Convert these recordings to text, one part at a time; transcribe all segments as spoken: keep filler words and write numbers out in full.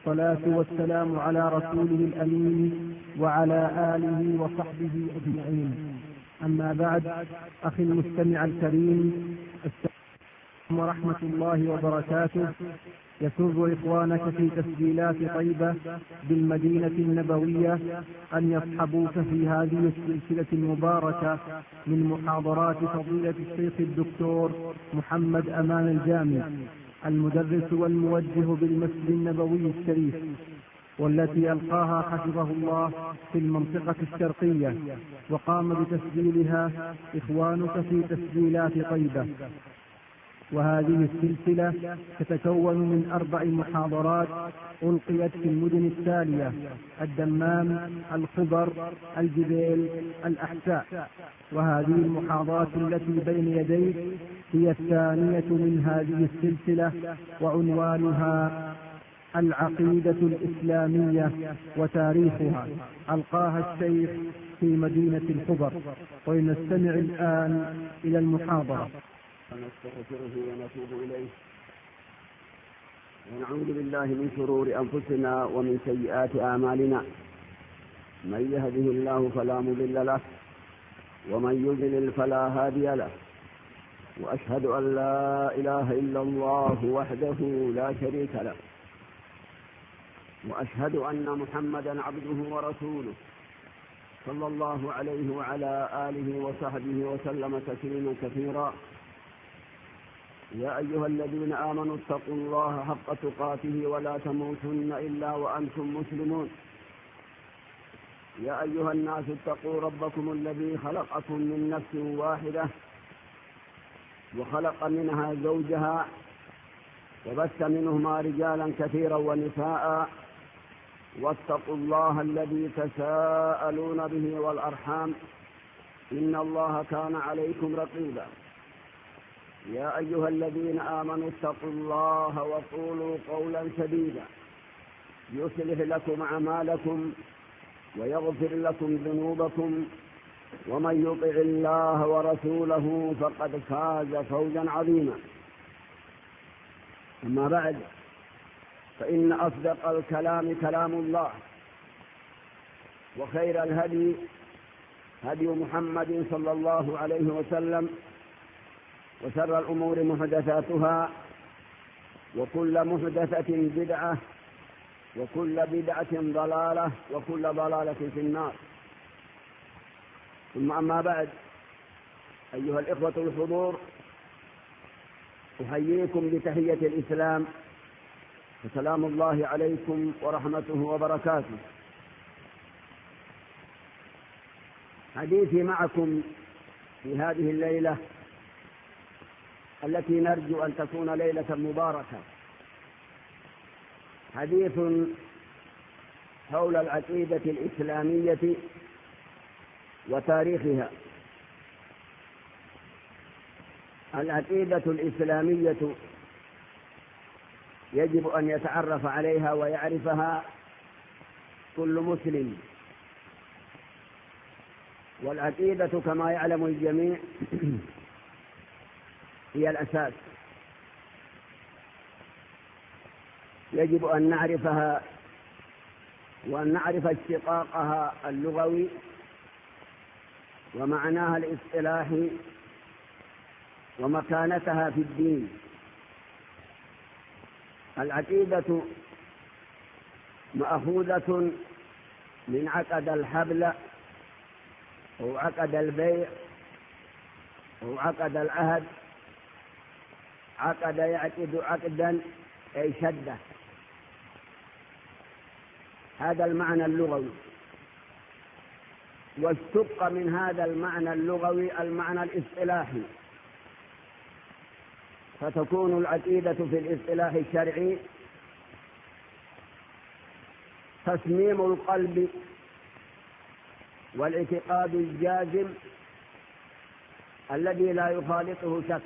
والصلاة والسلام على رسوله الأمين وعلى آله وصحبه أجمعين. أما بعد، أخي المستمع الكريم، السلام عليكم ورحمة الله وبركاته. يسر إخوانك في تسجيلات طيبة بالمدينة النبوية أن يصحبوك في هذه السلسلة المباركة من محاضرات فضيلة الشيخ الدكتور محمد أمان الجامع، المدرس والموجه بالمسجد النبوي الشريف، والتي ألقاها حفظه الله في المنطقة الشرقية، وقام بتسجيلها إخوانك في تسجيلات طيبة. وهذه السلسلة تتكون من أربع محاضرات ألقيت في المدن التالية: الدمام، الخبر، الجبيل، الأحساء. وهذه المحاضرات التي بين يديك هي الثانية من هذه السلسلة، وعنوانها العقيدة الإسلامية وتاريخها، ألقاها الشيخ في مدينة الخبر. ولنستمع الآن إلى المحاضرة. ونستغفره ونتوب إليه ونعوذ بالله من شرور أنفسنا ومن سيئات أعمالنا. من يهده الله فلا مضل له ومن يضلل فلا هادي له، وأشهد أن لا إله إلا الله وحده لا شريك له، وأشهد أن محمدا عبده ورسوله صلى الله عليه وعلى آله وصحبه وسلم تسليما كثيرا. يا أيها الذين آمنوا اتقوا الله حق تقاته ولا تموتن إلا وأنتم مسلمون. يا أيها الناس اتقوا ربكم الذي خلقكم من نفس واحدة وخلق منها زوجها وبث منهما رجالا كثيرا ونساء، واتقوا الله الذي تساءلون به والأرحام إن الله كان عليكم رقيبا. يا أيها الذين آمنوا اتقوا الله وقولوا قولا سديدا يصلح لكم أعمالكم ويغفر لكم ذنوبكم، ومن يطع الله ورسوله فقد فاز فوزا عظيما. أما بعد، فإن أصدق الكلام كلام الله، وخير الهدي هدي محمد صلى الله عليه وسلم، وشر الأمور محدثاتها، وكل محدثة بدعة، وكل بدعة ضلالة، وكل ضلالة في النار. ثم أما بعد، أيها الإخوة الحضور، أحييكم بتحية الإسلام، وسلام الله عليكم ورحمته وبركاته. حديثي معكم في هذه الليلة التي نرجو أن تكون ليلة مباركة حديث حول العقيدة الإسلامية وتاريخها. العقيدة الإسلامية يجب أن يتعرف عليها ويعرفها كل مسلم، والعقيدة كما يعلم الجميع هي الأساس. يجب أن نعرفها وأن نعرف اشتقاقها اللغوي ومعناها الاصطلاحي ومكانتها في الدين. العقيدة مأخوذة من عقد الحبل أو عقد البيع أو عقد العهد. عقد يعقد عقدا أي شدة، هذا المعنى اللغوي. واشتق من هذا المعنى اللغوي المعنى الاصطلاحي، فتكون العقيدة في الاصطلاح الشرعي تصميم القلب والاعتقاد الجازم الذي لا يخالطه شك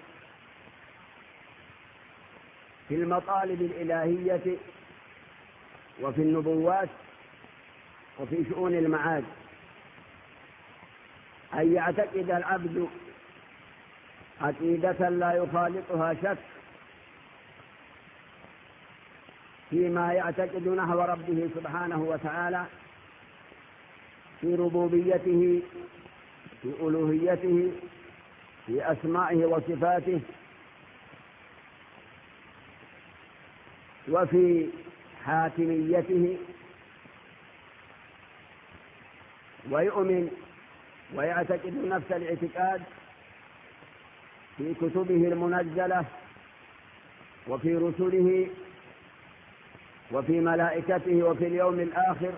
في المطالب الإلهية وفي النبوات وفي شؤون المعاد، أن يعتقد العبد عقيدة لا يخالطها شك فيما يعتقد نحو ربه سبحانه وتعالى في ربوبيته، في ألوهيته، في أسمائه وصفاته، وفي حاكميته، ويؤمن ويعتقد نفس الاعتقاد في كتبه المنزلة وفي رسله وفي ملائكته وفي اليوم الآخر.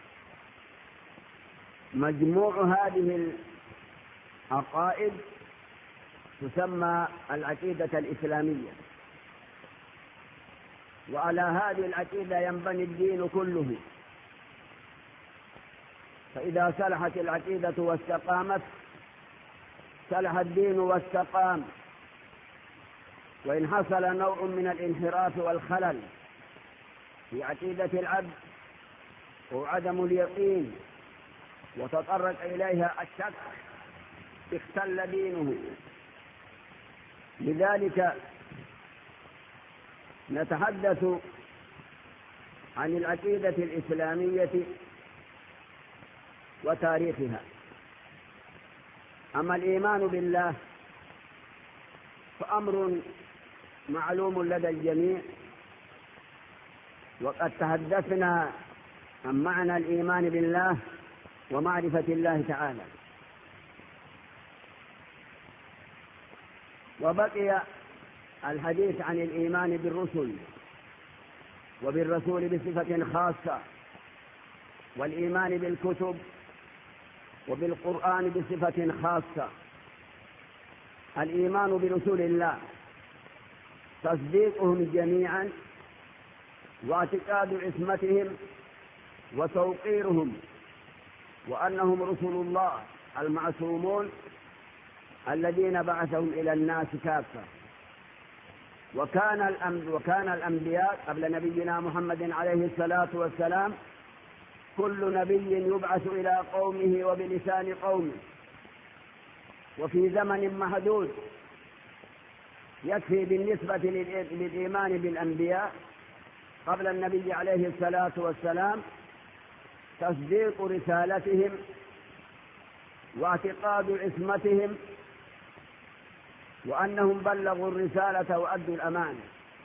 مجموع هذه العقائد تسمى العقيدة الإسلامية، وعلى هذه العقيدة ينبني الدين كله. فإذا صلحت العقيدة واستقامت صلح الدين واستقام. وإن حصل نوع من الانحراف والخلل في عقيدة العبد وعدم اليقين وتطرق إليها الشك اختل دينه. لذلك نتحدث عن العقيدة الإسلامية وتاريخها. أما الإيمان بالله فأمر معلوم لدى الجميع، وقد تحدثنا عن معنى الإيمان بالله ومعرفة الله تعالى. وبقي الحديث عن الإيمان بالرسل وبالرسول بصفة خاصة، والإيمان بالكتب وبالقرآن بصفة خاصة. الإيمان برسول الله تصديقهم جميعا واعتقاد عصمتهم وتوقيرهم، وأنهم رسل الله المعصومون الذين بعثهم إلى الناس كافة. وكان وكان الأنبياء قبل نبينا محمد عليه الصلاة والسلام كل نبي يبعث إلى قومه وبلسان قومه وفي زمن محدود. يكفي بالنسبة للإيمان بالأنبياء قبل النبي عليه الصلاة والسلام تصديق رسالتهم واعتقاد عصمتهم وأنهم بلغوا الرسالة وأدوا الأمانة.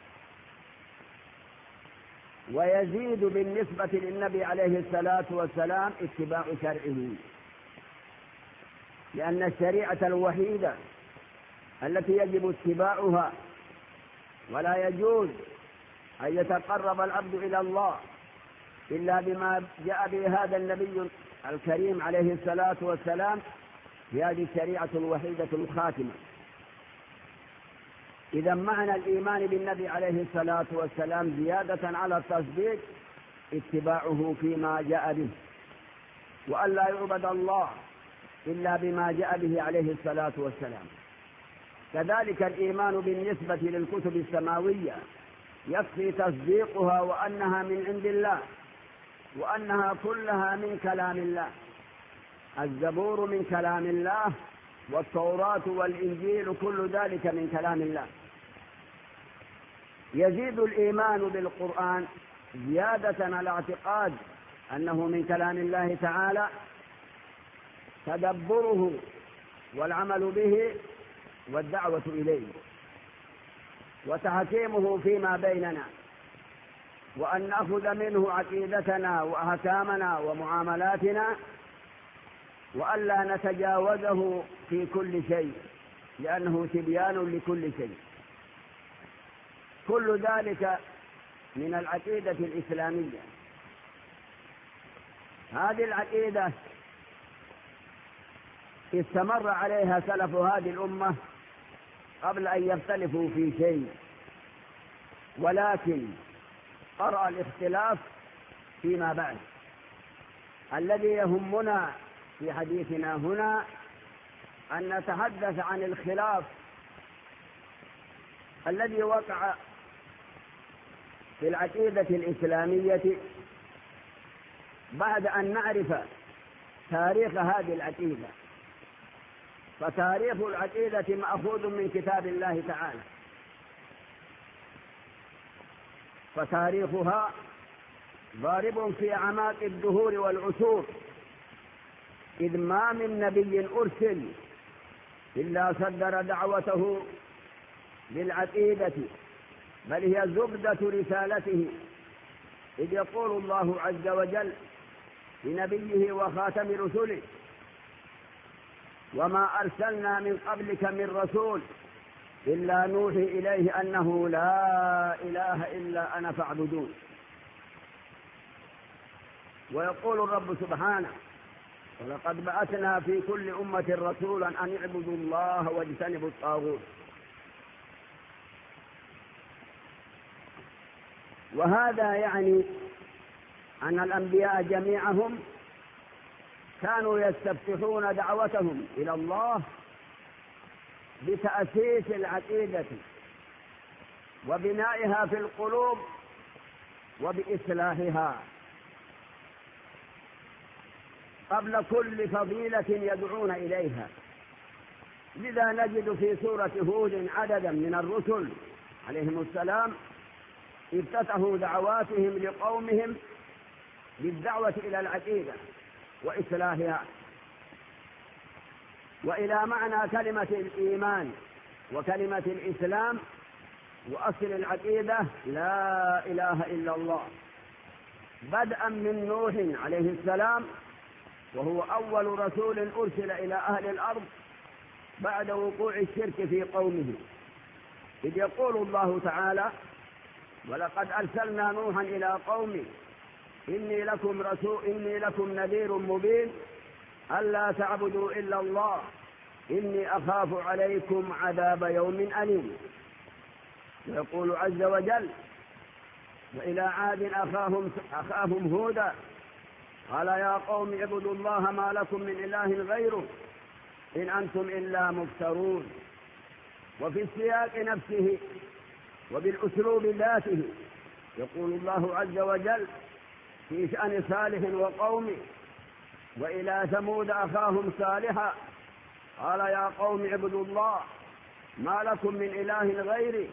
ويزيد بالنسبة للنبي عليه الصلاة والسلام اتباع شرعه، لأن الشريعة الوحيدة التي يجب اتباعها، ولا يجوز أن يتقرب العبد إلى الله إلا بما جاء به هذا النبي الكريم عليه الصلاة والسلام، في هذه الشريعة الوحيدة الخاتمة. إذا معنى الإيمان بالنبي عليه الصلاة والسلام زيادة على التصديق اتباعه فيما جاء به، وأن لا يعبد الله إلا بما جاء به عليه الصلاة والسلام. كذلك الإيمان بالنسبة للكتب السماوية يكفي تصديقها وأنها من عند الله، وأنها كلها من كلام الله. الزبور من كلام الله، والتوراة والإنجيل كل ذلك من كلام الله. يزيد الإيمان بالقرآن زيادة على اعتقاد أنه من كلام الله تعالى، تدبره والعمل به والدعوة إليه وتحكيمه فيما بيننا، وأن نأخذ منه عقيدتنا وأحكامنا ومعاملاتنا، وألا نتجاوزه في كل شيء، لأنه تبيان لكل شيء. كل ذلك من العقيدة الإسلامية. هذه العقيدة استمر عليها سلف هذه الأمة قبل أن يختلفوا في شيء، ولكن قرأ الاختلاف فيما بعد. الذي يهمنا في حديثنا هنا أن نتحدث عن الخلاف الذي وقع في العقيدة الإسلامية بعد أن نعرف تاريخ هذه العقيدة. فتاريخ العقيدة مأخوذ من كتاب الله تعالى، فتاريخها ضارب في أعماق الدهور والعصور، إذ ما من نبي أرسل إلا صدر دعوته بالعقيدة، بل هي زبدة رسالته، إذ يقول الله عز وجل لنبيه وخاتم رسله: وما أرسلنا من قبلك من رسول إلا نوحي إليه أنه لا إله إلا أنا فاعبدون. ويقول الرب سبحانه: ولقد بعثنا في كل أمة رسولا أن اعبدوا الله واجتنبوا الطاغوت. وهذا يعني أن الأنبياء جميعهم كانوا يستفتحون دعوتهم إلى الله بتأسيس العقيدة وبنائها في القلوب وبإصلاحها قبل كل فضيلة يدعون إليها. لذا نجد في سورة هود عددا من الرسل عليهم السلام افتتحوا دعواتهم لقومهم بالدعوة إلى العقيدة وإصلاحها وإلى معنى كلمة الإيمان وكلمة الإسلام وأصل العقيدة لا إله إلا الله، بدءا من نوح عليه السلام وهو أول رسول أرسل إلى أهل الأرض بعد وقوع الشرك في قومه، إذ يقول الله تعالى: ولقد أرسلنا نوحا إلى قومه إني لكم رسول إني لكم نذير مبين ألا تعبدوا إلا الله إني أخاف عليكم عذاب يوم أليم. ويقول عز وجل: وإلى عاد أخاهم, أخاهم هودا قال يا قوم اعبدوا الله ما لكم من إله غيره إن أنتم إلا مفترون. وفي السياق نفسه وبالأسلوب ذاته يقول الله عز وجل في شأن صالح وقومه: وإلى ثمود أخاهم صالحا قال يا قوم اعبدوا الله ما لكم من إله غيري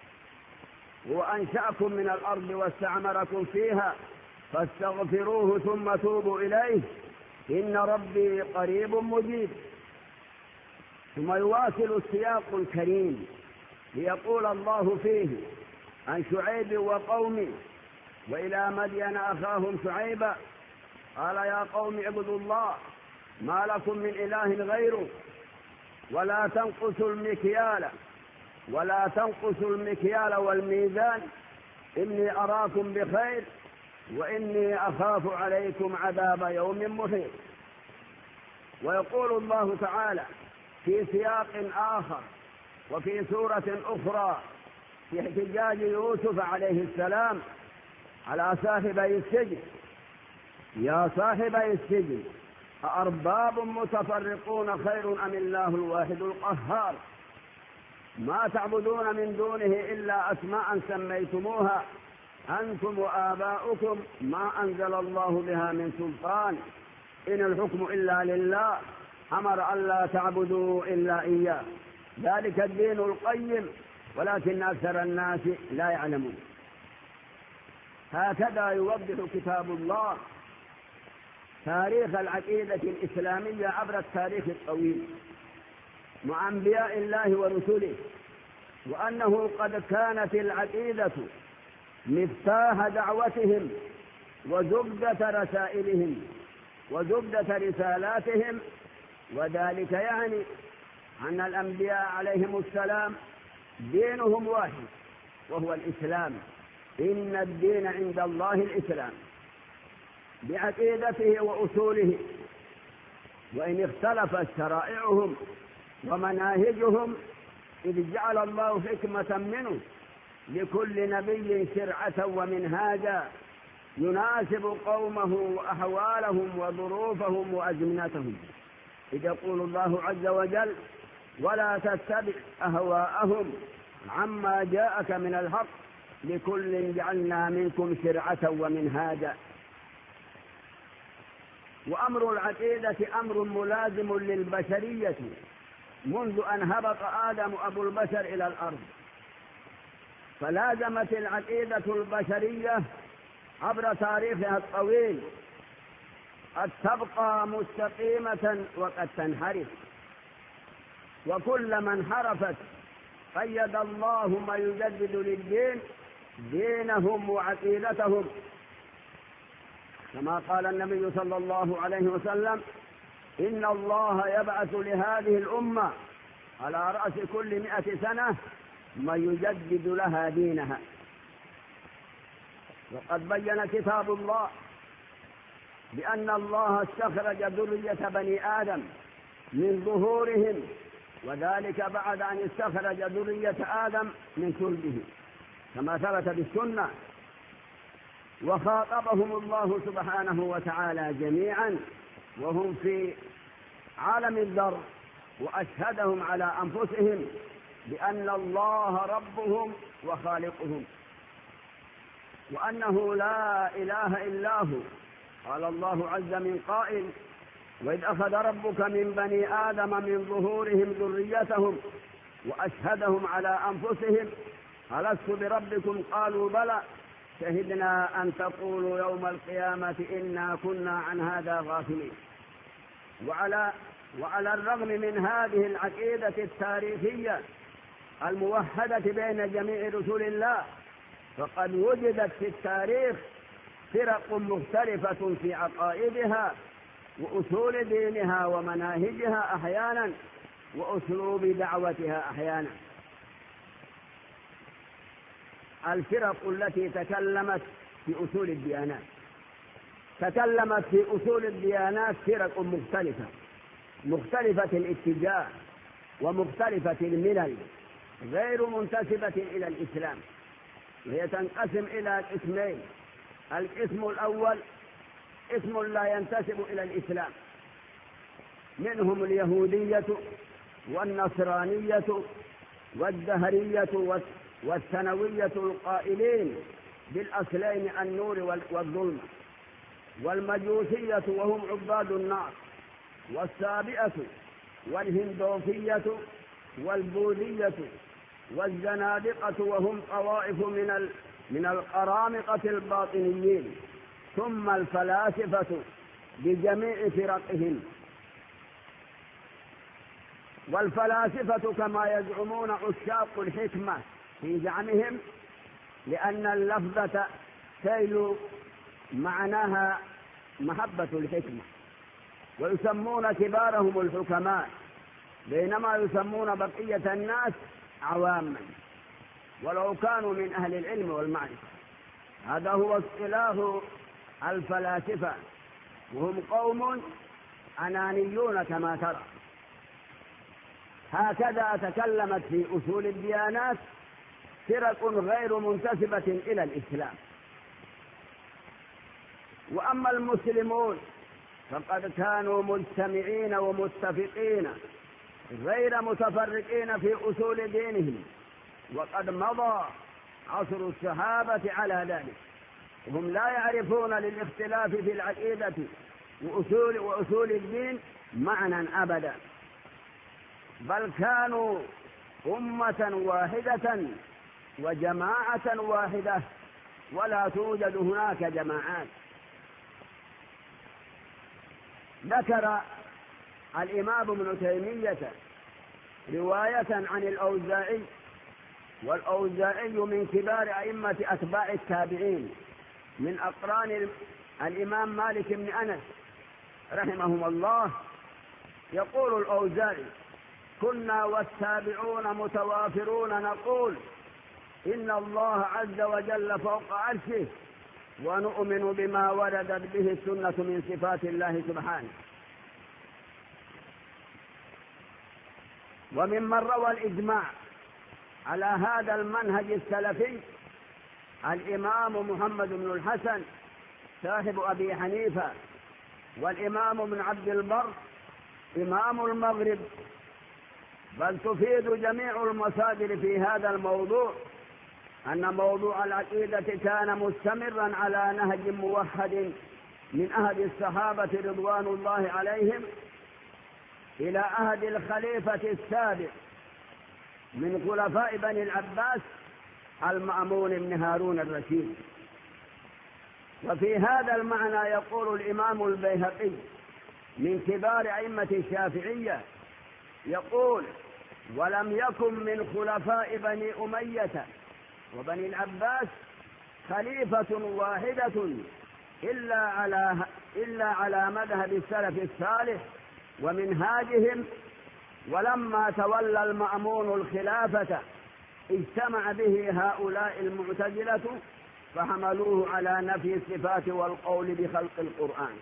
وأنشأكم من الأرض واستعمركم فيها فاستغفروه ثم توبوا إليه إن ربي قريب مجيب. ثم يواصل السياق الكريم ليقول الله فيه عن شعيب وقومه: وإلى مدين أخاهم شعيبا قال يا قوم اعبدوا الله ما لكم من إله غيره ولا تنقصوا المكيال ولا تنقصوا المكيال والميزان إني أراكم بخير وإني أخاف عليكم عذاب يوم محيط. ويقول الله تعالى في سياق آخر وفي سورة أخرى في احتجاج يوسف عليه السلام على صاحبي السجن: يا صاحبي السجن أأرباب متفرقون خير أم الله الواحد القهار ما تعبدون من دونه إلا أسماء سميتموها أنتم وآباؤكم ما أنزل الله بها من سلطان إن الحكم إلا لله أمر ألا تعبدوا إلا إياه ذلك الدين القيم ولكن أكثر الناس لا يعلمون. هكذا يوضح كتاب الله تاريخ العقيدة الإسلامية عبر التاريخ الطويل مع أنبياء الله ورسله، وأنه قد كانت العقيدة مفتاح دعوتهم وزبدة رسائلهم وزبدة رسالاتهم، وذلك يعني أن الأنبياء عليهم السلام دينهم واحد وهو الإسلام، إن الدين عند الله الإسلام بعقيدته وأصوله، وإن اختلفت شرائعهم ومناهجهم إذ جعل الله حكمة منه لكل نبي شرعة ومنهاجا يناسب قومه وأحوالهم وظروفهم وأزمنتهم، إذ يقول الله عز وجل: ولا تتبع أهواءهم عما جاءك من الحق لكل جعلنا منكم شرعة ومنهاجا. وأمر العقيدة أمر ملازم للبشرية منذ أن هبط آدم أبو البشر إلى الأرض، فلازمت العقيدة البشرية عبر تاريخها الطويل قد تبقى مستقيمة وقد تنحرف، وكلما انحرفت قيد الله ما يجدد للدين دينهم وعقيدتهم، كما قال النبي صلى الله عليه وسلم: إن الله يبعث لهذه الأمة على رأس كل مئة سنة من يجدد لها دينها. وقد بين كتاب الله بأن الله استخرج ذرية بني آدم من ظهورهم، وذلك بعد أن استخرج ذرية آدم من كلبه كما ثبت بالسنة، وخاطبهم الله سبحانه وتعالى جميعا وهم في عالم الذر، وأشهدهم على أنفسهم بأن الله ربهم وخالقهم، وأنه لا إله إلا هو. قال الله عز من قائل: وإذ أخذ ربك من بني آدم من ظهورهم ذريتهم وأشهدهم على أنفسهم ألست بربكم قالوا بلى شهدنا أن تقولوا يوم القيامة إنا كنا عن هذا غافلين. وعلى, وعلى الرغم من هذه العقيدة التاريخية الموحدة بين جميع رسل الله، فقد وجدت في التاريخ فرق مختلفة في عقائدها وأصول دينها ومناهجها أحيانا وأسلوب دعوتها أحيانا. الفرق التي تكلمت في أصول الديانات تكلمت في أصول الديانات فرق مختلفة مختلفة الاتجاه ومختلفة الملل غير منتسبة إلى الإسلام، وهي تنقسم إلى قسمين: القسم الأول اسم لا ينتسب إلى الإسلام، منهم اليهودية والنصرانية والدهرية والثانوية القائلين بالأصلين النور والظلم، والمجوسية وهم عباد النار، والسابئة والهندوفية والبوذية، والزنادقة وهم طوائف من من القرامقة الباطنيين، ثم الفلاسفة بجميع فرقهم. والفلاسفة كما يزعمون عشاق الحكمة في زعمهم، لأن اللفظة تيل معناها محبة الحكمة، ويسمون كبارهم الحكماء، بينما يسمون بقية الناس عواما ولو كانوا من أهل العلم والمعرفة. هذا هو اصطلاح الفلاسفة، وهم قوم أنانيون كما ترى. هكذا تكلمت في أصول الديانات فرق غير منتسبة إلى الإسلام. وأما المسلمون فقد كانوا مجتمعين ومتفقين غير متفرقين في أصول دينهم، وقد مضى عصر الصحابة على ذلك، وهم لا يعرفون للاختلاف في العقيدة وأصول, وأصول الدين معنى أبدا، بل كانوا أمة واحدة وجماعة واحدة، ولا توجد هناك جماعات. ذكر الإمام ابن تيمية رواية عن الأوزاعي، والأوزاعي من كبار أئمة أتباع التابعين من أقران الإمام مالك بن أنس رحمهم الله. يقول الأوزاعي: كنا والتابعون متوافرون نقول إن الله عز وجل فوق عرشه، ونؤمن بما وردت به السنة من صفات الله سبحانه. وممن روى الإجماع على هذا المنهج السلفي الإمام محمد بن الحسن صاحب أبي حنيفة، والإمام ابن عبد البر إمام المغرب. بل تفيد جميع المصادر في هذا الموضوع أن موضوع العقيدة كان مستمرا على نهج موحد من عهد الصحابة رضوان الله عليهم إلى عهد الخليفة السابق من خلفاء بني العباس المأمون بن هارون الرشيد. وفي هذا المعنى يقول الإمام البيهقي من كبار أئمة الشافعية يقول: ولم يكن من خلفاء بني أمية وبني العباس خليفة واحدة إلا على إلا على مذهب السلف الصالح ومنهاجهم، ولما تولى المأمون الخلافة اجتمع به هؤلاء المعتزلة فحملوه على نفي الصفات والقول بخلق القرآن.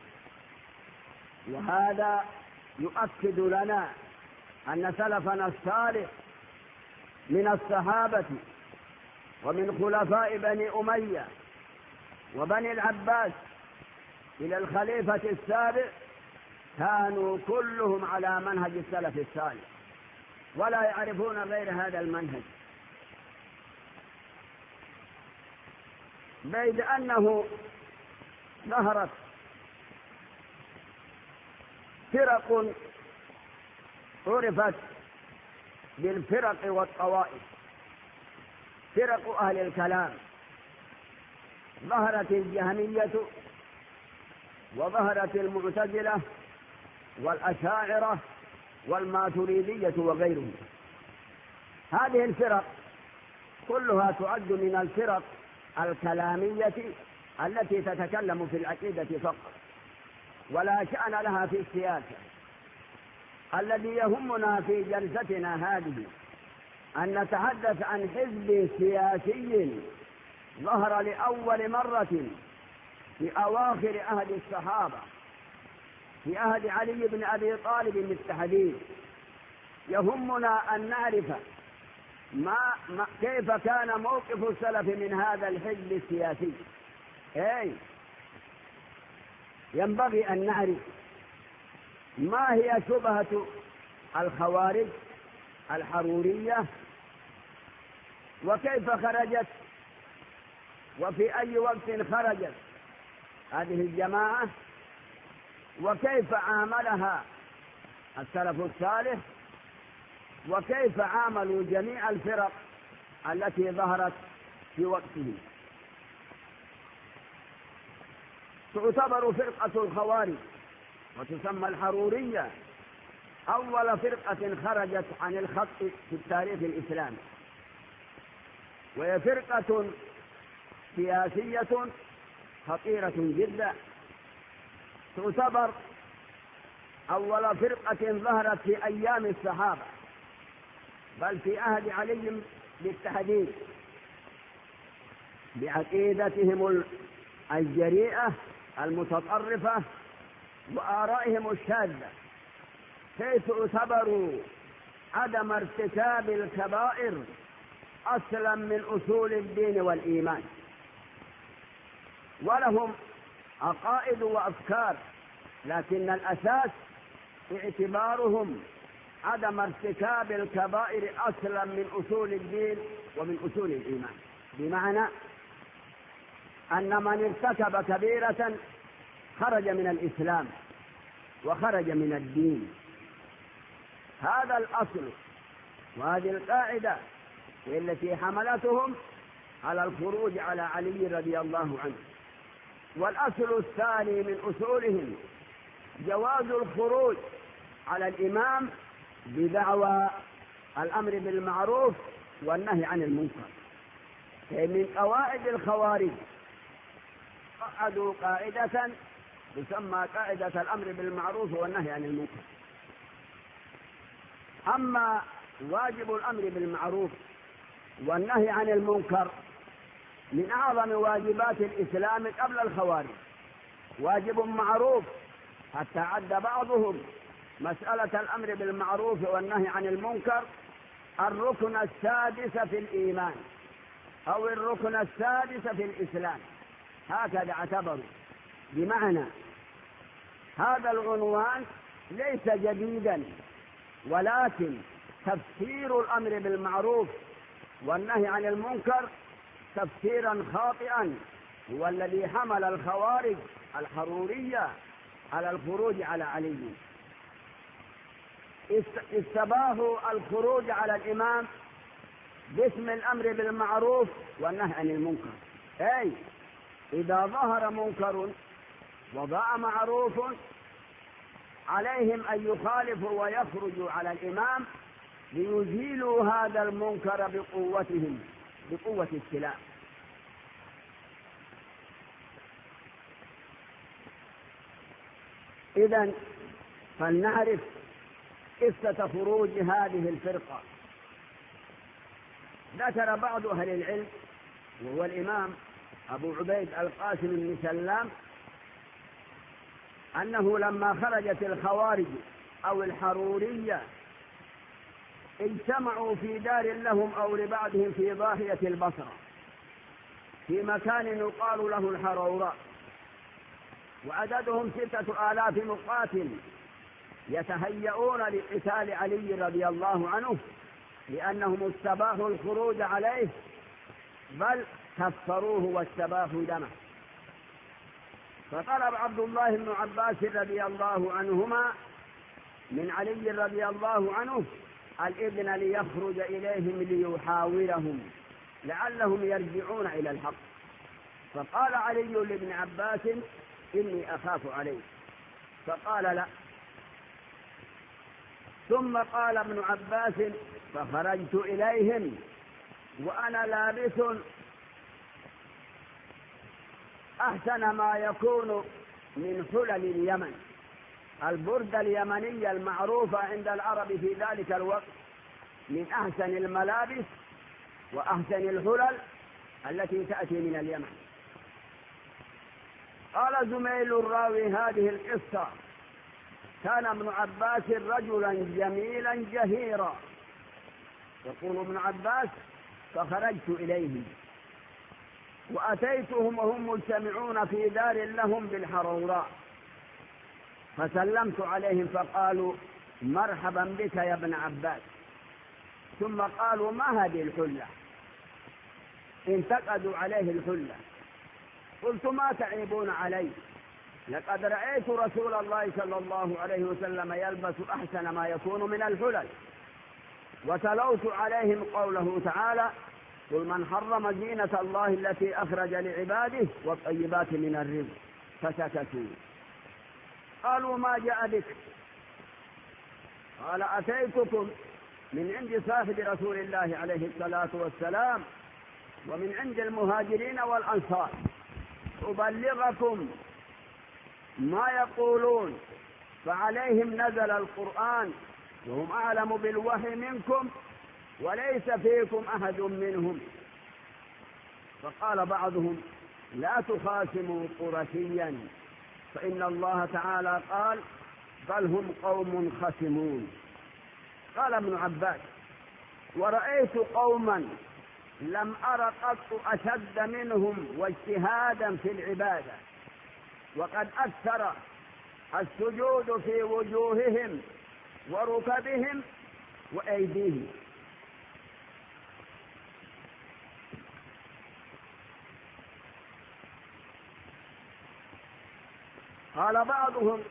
وهذا يؤكد لنا أن سلفنا الصالح من الصحابة ومن خلفاء بني أمية وبني العباس إلى الخليفة السابع كانوا كلهم على منهج السلف الصالح ولا يعرفون غير هذا المنهج، بيد أنه ظهرت فرق عرفت بالفرق والطوائف، فرق أهل الكلام، ظهرت الجهمية وظهرت المعتزلة والأشاعرة والماتريدية وغيرهم. هذه الفرق كلها تعد من الفرق الكلامية التي تتكلم في العقيدة فقط ولا شأن لها في السياسة. الذي يهمنا في جلستنا هذه أن نتحدث عن حزب سياسي ظهر لأول مرة في أواخر عهد الصحابة، في عهد علي بن أبي طالب بالتحديد. يهمنا أن نعرف ما ما كيف كان موقف السلف من هذا الحزب السياسي. أي ينبغي أن نعرف ما هي شبهة الخوارج الحرورية وكيف خرجت وفي أي وقت خرجت هذه الجماعة وكيف عاملها السلف الصالح وكيف عاملوا جميع الفرق التي ظهرت في وقته. تعتبر فرقة الخوارج وتسمى الحرورية أول فرقة خرجت عن الخط في التاريخ الإسلامي، وهي فرقة سياسية خطيرة جدا، تعتبر أول فرقة ظهرت في أيام الصحابة بل في عهد علي بالتحديد بعقيدتهم الجريئة المتطرفة وآرائهم الشاذة، حيث اعتبروا عدم ارتكاب الكبائر أصلا من أصول الدين والإيمان، ولهم عقائد وأفكار، لكن الأساس اعتبارهم عدم ارتكاب الكبائر أصلا من أصول الدين ومن أصول الإيمان، بمعنى أن من ارتكب كبيرة خرج من الإسلام وخرج من الدين. هذا الأصل وهذه القاعدة التي حملتهم على الخروج على علي رضي الله عنه. والأصل الثاني من أصولهم جواز الخروج على الإمام بدعوى الأمر بالمعروف والنهي عن المنكر. من قواعد الخوارج قعدوا قاعدة تسمى قاعدة الأمر بالمعروف والنهي عن المنكر. أما واجب الأمر بالمعروف والنهي عن المنكر من أعظم واجبات الإسلام قبل الخوارج، واجب معروف، حتى عد بعضهم مسألة الأمر بالمعروف والنهي عن المنكر الركن السادس في الإيمان أو الركن السادس في الإسلام، هكذا اعتبروا. بمعنى هذا العنوان ليس جديدا، ولكن تفسير الأمر بالمعروف والنهي عن المنكر تفسيرا خاطئا هو الذي حمل الخوارج الحرورية على الخروج على علي. استباحوا الخروج على الإمام باسم الأمر بالمعروف والنهي عن المنكر. أي إذا ظهر منكر وضاع معروف عليهم أن يخالفوا ويخرجوا على الإمام ليزيلوا هذا المنكر بقوتهم، بقوة السلاح. إذن فلنعرف قصة خروج هذه الفرقة. ذكر بعض أهل العلم وهو الإمام أبو عبيد القاسم بن سلام أنه لما خرجت الخوارج أو الحرورية اجتمعوا في دار لهم أو لبعضهم في ضاحية البصرة في مكان يقال له الحروراء، وعددهم ستة آلاف مقاتل يتهيئون لقتال علي رضي الله عنه، لأنهم استباحوا الخروج عليه بل كفروه واستباحوا دمه. فطلب عبد الله بن عباس رضي الله عنهما من علي رضي الله عنه الإذن ليخرج إليهم ليحاورهم لعلهم يرجعون إلى الحق. فقال علي لابن عباس: إني أخاف عليك. فقال: لا. ثم قال ابن عباس: فخرجت إليهم وأنا لابس أحسن ما يكون من حلل اليمن، البردة اليمنية المعروفة عند العرب في ذلك الوقت، من أحسن الملابس وأحسن الحلل التي تأتي من اليمن. قال زميل الراوي هذه القصة: كان ابن عباس رجلا جميلا جهيرا. يقول ابن عباس: فخرجت إليهم وأتيتهم وهم مجتمعون في دار لهم بالحروراء، فسلمت عليهم فقالوا: مرحبا بك يا ابن عباس. ثم قالوا: ما هذه الحلة؟ انتقدوا عليه الحلة. قلت: ما تعيبون علي؟ لقد رأيت رسول الله صلى الله عليه وسلم يلبس أحسن ما يكون من الحلل. وتلوت عليهم قوله تعالى: قل من حرم زينة الله التي أخرج لعباده والطيبات من الرزق. فسكتوا. قالوا: ما جاء بك؟ قال: أتيتكم من عند صاحب رسول الله عليه الصلاة والسلام ومن عند المهاجرين والأنصار أبلغكم ما يقولون، فعليهم نزل القرآن وهم أعلم بالوحي منكم وليس فيكم أحد منهم. فقال بعضهم: لا تخاصموا قرشيا فإن الله تعالى قال: بل هم قوم خصمون. قال ابن عباس: ورأيت قوما لم أر قط أشد منهم واجتهادا في العبادة، وقد أكثر السجود في وجوههم وركبهم وأيديهم. قال بعضهم: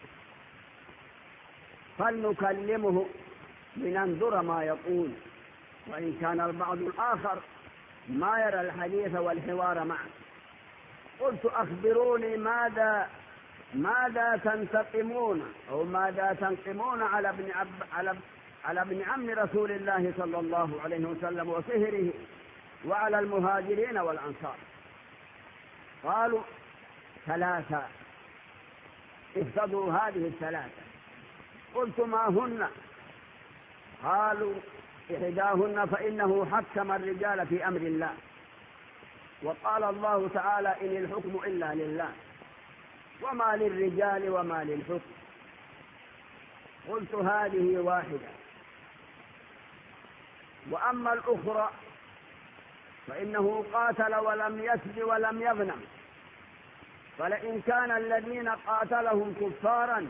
فلنكلمه لننظر ما يقول. وإن كان البعض الآخر ما يرى الحديث والحوار معه. قلت: أخبروني ماذا ماذا تنتقمون أو ماذا تنقمون على ابن عب على على ابن عم رسول الله صلى الله عليه وسلم وصهره وعلى المهاجرين والأنصار؟ قالوا: ثلاثة. احفظوا هذه الثلاثة. قلت: ما هن؟ قالوا: إحداهن فإنه حكم الرجال في أمر الله، وقال الله تعالى: إن الحكم إلا لله، وما للرجال وما للحكم. قلت: هذه واحدة. وأما الأخرى فإنه قاتل ولم يسب ولم يغنم، فلئن كان الذين قاتلهم كفارا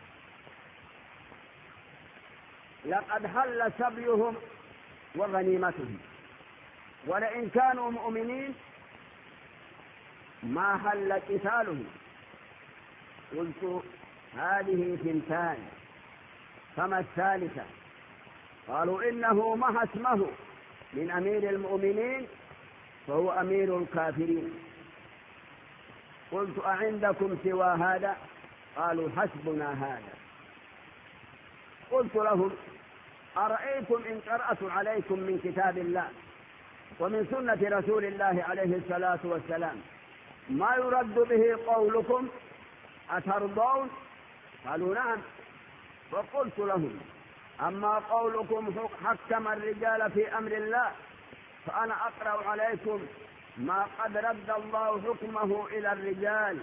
لقد حل سبيهم وغنيمتهم، ولئن كانوا مؤمنين ما حل قتالهم. قلت: هذه ثنتان، فما الثالثة؟ قالوا: إنه محى اسمه من أمير المؤمنين فهو أمير الكافرين. قلت أعندكم سوى هذا؟ قالوا حسبنا هذا. قلت لهم أرأيتم إن قرأت عليكم من كتاب الله ومن سنة رسول الله عليه الصلاة والسلام ما يرد به قولكم أترضون؟ قالوا نعم. فقلت لهم أما قولكم حكم الرجال في أمر الله فأنا أقرأ عليكم ما قد رد الله حكمه إلى الرجال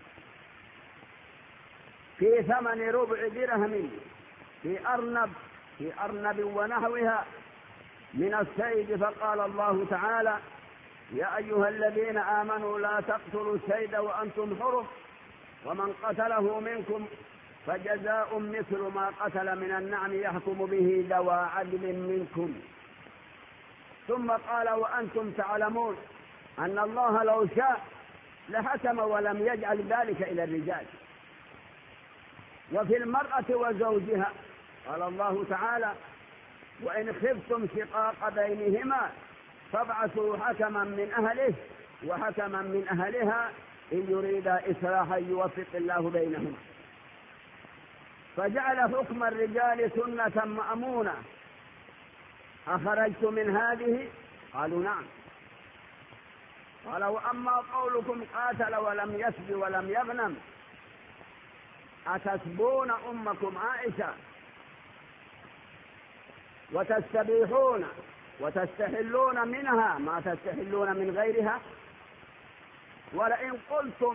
في ثمن ربع درهم في أرنب في أرنب ونحوها من الصيد. فقال الله تعالى يا أيها الذين آمنوا لا تقتلوا الصيد وأنتم حرم ومن قتله منكم فجزاء مثل ما قتل من النعم يحكم به ذوى عدل منكم. ثم قال وأنتم تعلمون أن الله لو شاء لحكم ولم يجعل ذلك إلى الرجال. وفي المرأة وزوجها قال الله تعالى وإن خفتم شقاق بينهما فابعثوا حكما من أهله وحكما من أهلها إن يريدا إصلاحا يوفق الله بينهما. فجعل حكم الرجال سنة مأمونة. أخرجت من هذه؟ قالوا نعم. قال وأما قولكم قاتل ولم يسب ولم يغنم أتسبون أمكم عائشة وتستبيحون وتستحلون منها ما تستحلون من غيرها؟ ولئن قلتم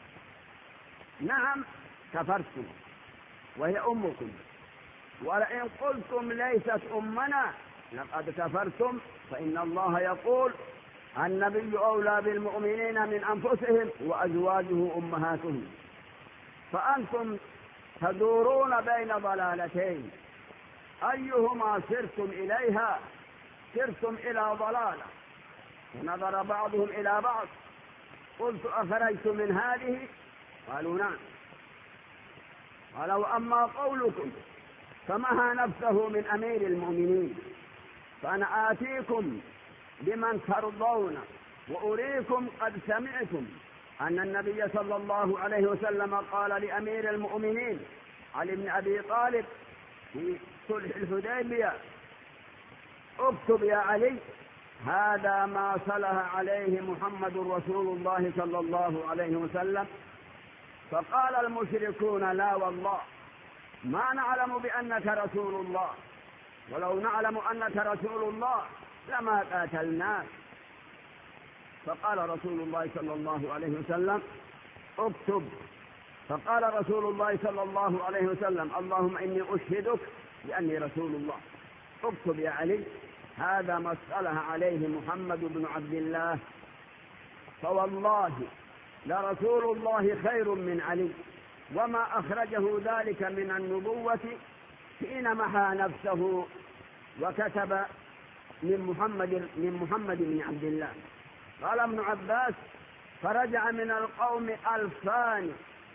نعم كفرتم وهي أمكم، ولئن قلتم ليست أمنا لقد كفرتم، فإن الله يقول النبي أولى بالمؤمنين من أنفسهم وأزواجه أمهاتهم. فأنتم تدورون بين ضلالتين أيهما سرتم إليها؟ سرتم إلى ضلالة. ونظر بعضهم إلى بعض. قلت أخرجت من هذه؟ قالوا نعم. قال وأما قولكم فمها نفسه من أمير المؤمنين فأنا آتيكم بمن ترضون وأريكم قد سمعتم أن النبي صلى الله عليه وسلم قال لأمير المؤمنين علي بن أبي طالب في صلح الحديبية اكتب يا علي هذا ما صلح عليه محمد رسول الله صلى الله عليه وسلم. فقال المشركون لا والله ما نعلم بأنك رسول الله، ولو نعلم أنك رسول الله لما قاتلناك. فقال رسول الله صلى الله عليه وسلم اكتب. فقال رسول الله صلى الله عليه وسلم اللهم إني أشهدك بأني رسول الله، اكتب يا علي هذا ما صلح عليه محمد بن عبد الله. فوالله لرسول الله خير من علي، وما أخرجه ذلك من النبوة حين محى نفسه وكتب من محمد من محمد بن عبد الله. قال ابن عباس فرجع من القوم ألفان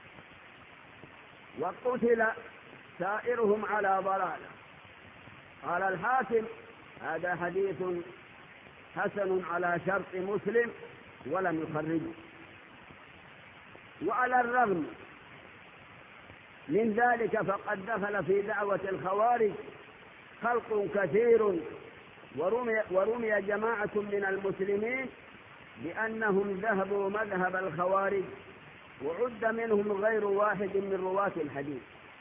وقتل سائرهم على ضلالة. قال الحاكم هذا حديث حسن على شرط مسلم ولم يخرجه. وعلى الرغم من ذلك فقد دخل في دعوة الخوارج خلق كثير، ورمي, ورمي جماعة من المسلمين بأنهم ذهبوا مذهب الخوارج، وعد منهم غير واحد من رواة الحديث.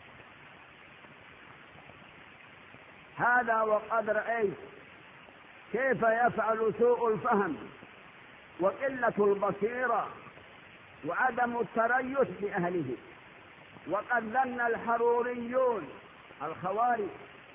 هذا وقد رأيت كيف يفعل سوء الفهم وقلة البصيرة وعدم التريث بأهله. وقد ظن الحروريون الخوارج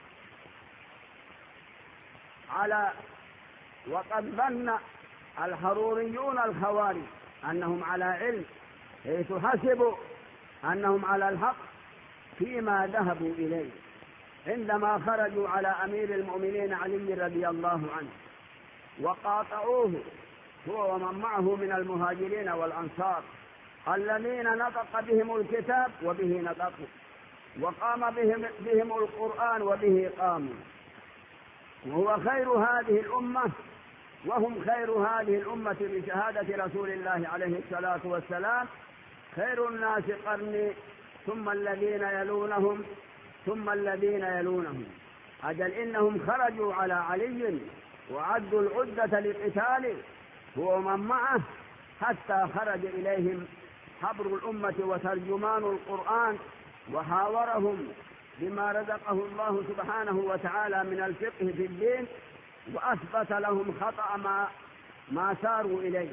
على وقد ظن الحروريون الخوارج أنهم على علم، حيث حسبوا أنهم على الحق فيما ذهبوا إليه عندما خرجوا على أمير المؤمنين علي رضي الله عنه وقاطعوه هو ومن معه من المهاجرين والأنصار الذين نطق بهم الكتاب وبه نطقوا، وقام بهم, بهم القرآن وبه قاموا. وهو خير هذه الأمة، وهم خير هذه الأمة بشهادة رسول الله عليه الصلاة والسلام: خير الناس قرني ثم الذين يلونهم ثم الذين يلونهم. أجل إنهم خرجوا على علي وعدوا العدة لقتاله هو ومن معه، حتى خرج إليهم حبر الأمة وترجمان القرآن وحاورهم بما رزقه الله سبحانه وتعالى من الفقه في الدين، وأثبت لهم خطأ ما, ما ساروا إليه.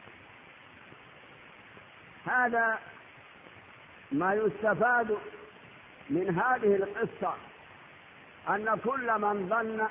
هذا ما يستفاد من هذه القصة، أن كل من ظن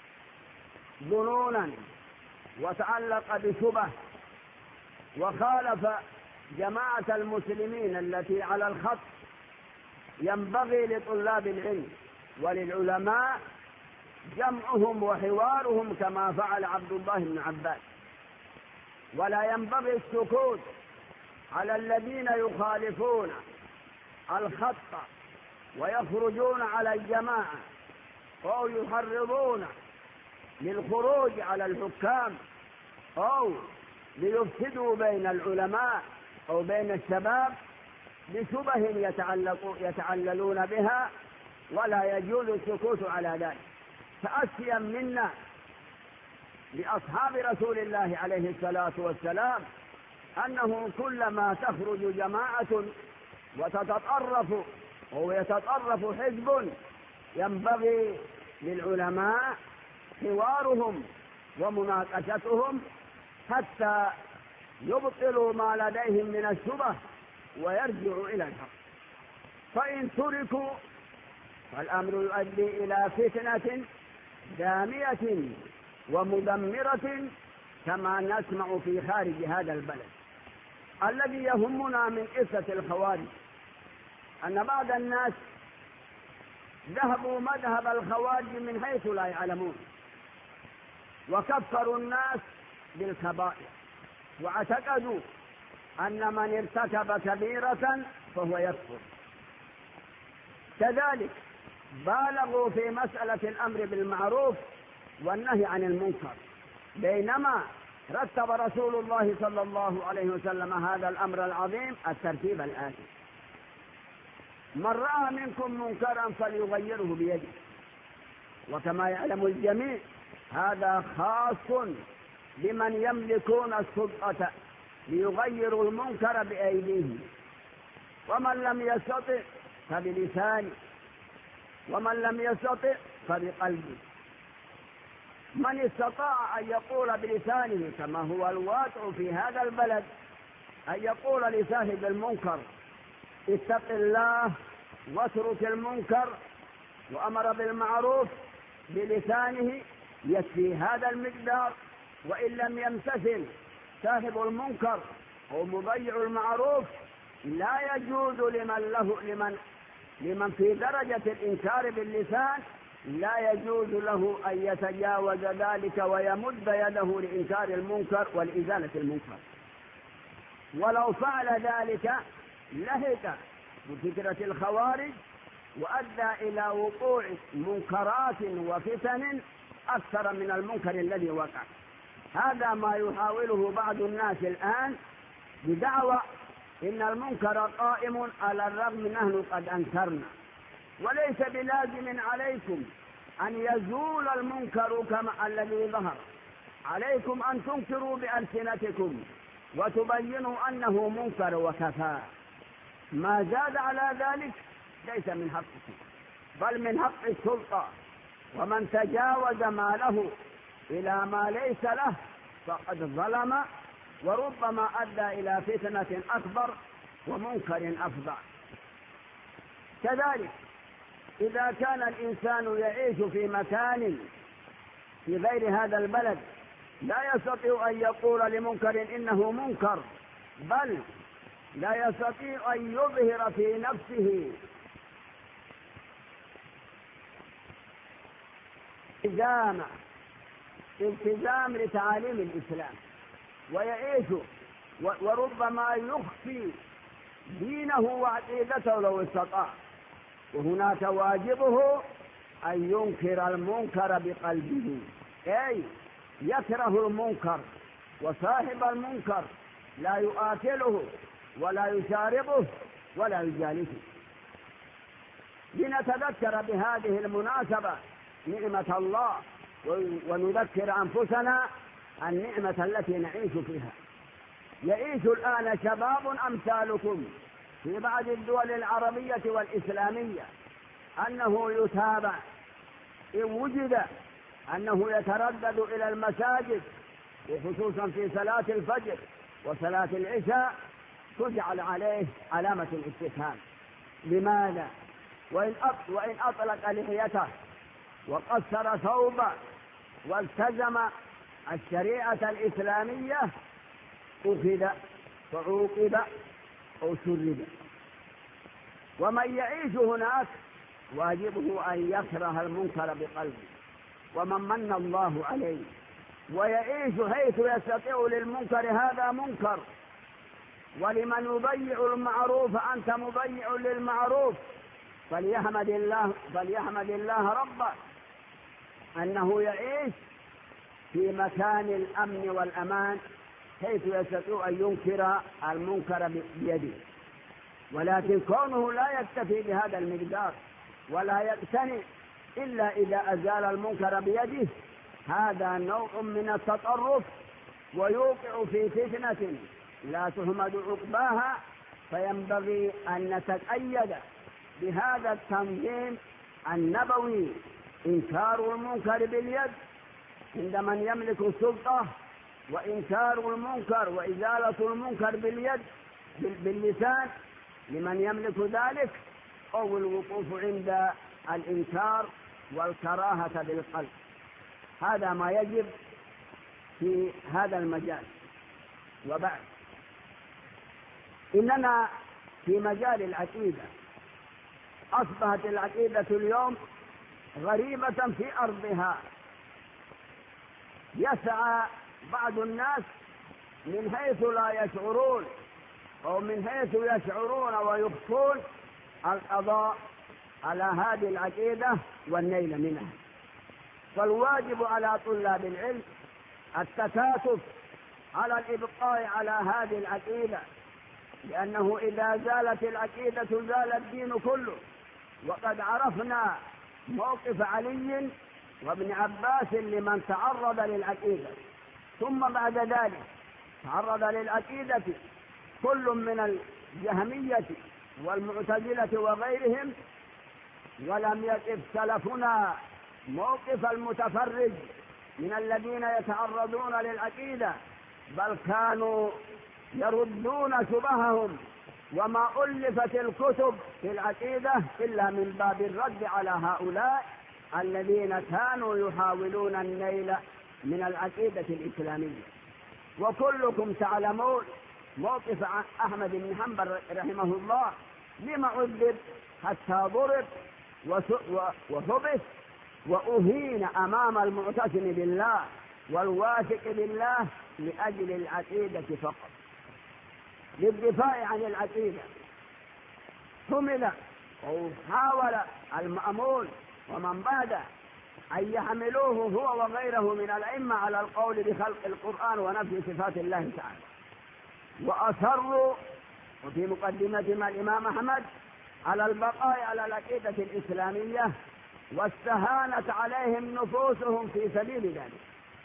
ظنونا وتعلق بشبه وخالف جماعة المسلمين التي على الخط، ينبغي لطلاب العلم وللعلماء جمعهم وحوارهم كما فعل عبد الله بن عباس، ولا ينبغي السكوت على الذين يخالفون الخط ويخرجون على الجماعة أو يحرضون للخروج على الحكام أو ليفسدوا بين العلماء أو بين الشباب بشبه يتعلق يتعللون بها، ولا يجوز السكوت على ذلك تأسيا منا لأصحاب رسول الله عليه الصلاة والسلام، أنه كلما تخرج جماعة وتتطرف أو يتطرف حزب ينبغي للعلماء حوارهم ومناقشتهم حتى يبطلوا ما لديهم من الشبه ويرجعوا إلى الحق. فإن تركوا فالأمر يؤدي إلى فتنة دامية ومدمرة كما نسمع في خارج هذا البلد. الذي يهمنا من قصة الخوارج أن بعض الناس ذهبوا مذهب الخوارج من حيث لا يعلمون، وكفروا الناس بالكبائر، واعتقدوا أن من ارتكب كبيرة فهو يكفر. كذلك بالغوا في مسألة الأمر بالمعروف والنهي عن المنكر، بينما رتب رسول الله صلى الله عليه وسلم هذا الأمر العظيم الترتيب الآتي: من رأى منكم منكرا فليغيره بيده. وكما يعلم الجميع هذا خاص بمن يملكون السلطة ليغيروا المنكر بأيديهم، ومن لم يستطع فبلسانه، ومن لم يستطع فبقلبه. من استطاع أن يقول بلسانه كما هو الواقع في هذا البلد، أن يقول لصاحب المنكر اتق الله واترك المنكر وأمر بالمعروف بلسانه، يكفي هذا المقدار. وإن لم يمتثل صاحب المنكر أو مضيع المعروف، لا يجوز لمن له لمن لمن في درجة الإنكار باللسان لا يجوز له أن يتجاوز ذلك ويمد يده لإنكار المنكر ولإزالة المنكر. ولو فعل ذلك لهك بفكرة الخوارج وأدى إلى وقوع منكرات وفتن أكثر من المنكر الذي وقع. هذا ما يحاوله بعض الناس الآن بدعوى إن المنكر قائم على الرغم نحن قد أنكرنا. وليس بلازم عليكم أن يزول المنكر كما الذي ظهر، عليكم أن تنكروا بألسنتكم وتبينوا أنه منكر وكفى. ما زاد على ذلك ليس من حقكم، بل من حق السلطة، ومن تجاوز ما له إلى ما ليس له فقد ظلم، وربما أدى إلى فتنة أكبر ومنكر أفظع. كذلك إذا كان الإنسان يعيش في مكان في غير هذا البلد لا يستطيع أن يقول لمنكر إنه منكر، بل لا يستطيع أن يظهر في نفسه التزام التزام لتعاليم الإسلام ويعيش، وربما يخفي دينه وعقيدته لو استطاع. وهناك واجبه أن ينكر المنكر بقلبه، أي يكره المنكر، وصاحب المنكر لا يؤكله ولا يشاربه ولا يجالسه. لنتذكر بهذه المناسبة نعمة الله، ونذكر أنفسنا النعمة التي نعيش فيها. يعيش الآن شباب أمثالكم في بعض الدول العربية والإسلامية أنه يتابع إن وجد أنه يتردد إلى المساجد، وخصوصا في صلاة الفجر وصلاة العشاء، تجعل عليه علامة الاستفهام. لماذا؟ وإن وإن أطلق لحيته وقصر ثوبه والتزم الشريعة الإسلامية أخذ فعوقب أو شرد. ومن يعيش هناك واجبه أن يكره المنكر بقلبه. ومن من الله عليه ويعيش حيث يستطيع للمنكر هذا منكر، ولمن يضيع المعروف أنت مضيع للمعروف، فليحمد الله فليحمد الله ربه أنه يعيش في مكان الأمن والأمان حيث يستطيع أن ينكر المنكر بيده. ولكن كونه لا يكتفي بهذا المقدار ولا يقتنع إلا إذا أزال المنكر بيده، هذا نوع من التطرف، ويوقع في فتنة لا تحمد عقباها. فينبغي أن نتقيد بهذا التنظيم النبوي، إنكار المنكر باليد عند من يملك السلطة، وإنكار المنكر وإزالة المنكر باليد باللسان لمن يملك ذلك، أو الوقوف عند الإنكار والكراهة بالقلب. هذا ما يجب في هذا المجال. وبعد، إننا في مجال العقيدة أصبحت العقيدة اليوم غريبة في أرضها. يسعى بعض الناس من حيث لا يشعرون أو من حيث يشعرون ويخفون القضاء على هذه العقيدة والنيل منها. فالواجب على طلاب العلم التكاتف على الإبقاء على هذه العقيدة، لأنه إذا زالت العقيدة زال الدين كله. وقد عرفنا موقف علي وابن عباس لمن تعرض للعقيدة، ثم بعد ذلك تعرض للعقيدة كل من الجهمية والمعتزلة وغيرهم، ولم يقف سلفنا موقف المتفرج من الذين يتعرضون للعقيدة، بل كانوا يردون شبههم. وما ألفت الكتب في العقيدة إلا من باب الرد على هؤلاء الذين كانوا يحاولون النيل من العقيدة الإسلامية. وكلكم تعلمون موقف أحمد بن حنبل رحمه الله، لما عذب حتى ضرب وحبس وأهين أمام المعتصم بالله والواثق بالله لأجل العقيدة فقط، للدفاع عن العقيدة. حمل أو حاول المأمون ومن بعده أن يحملوه هو وغيره من الأئمة على القول بخلق القرآن ونفي صفات الله تعالى، وأصروا وفي مقدمتهم الإمام أحمد على البقاء على العقيدة الإسلامية، واستهانت عليهم نفوسهم في سبيل ذلك،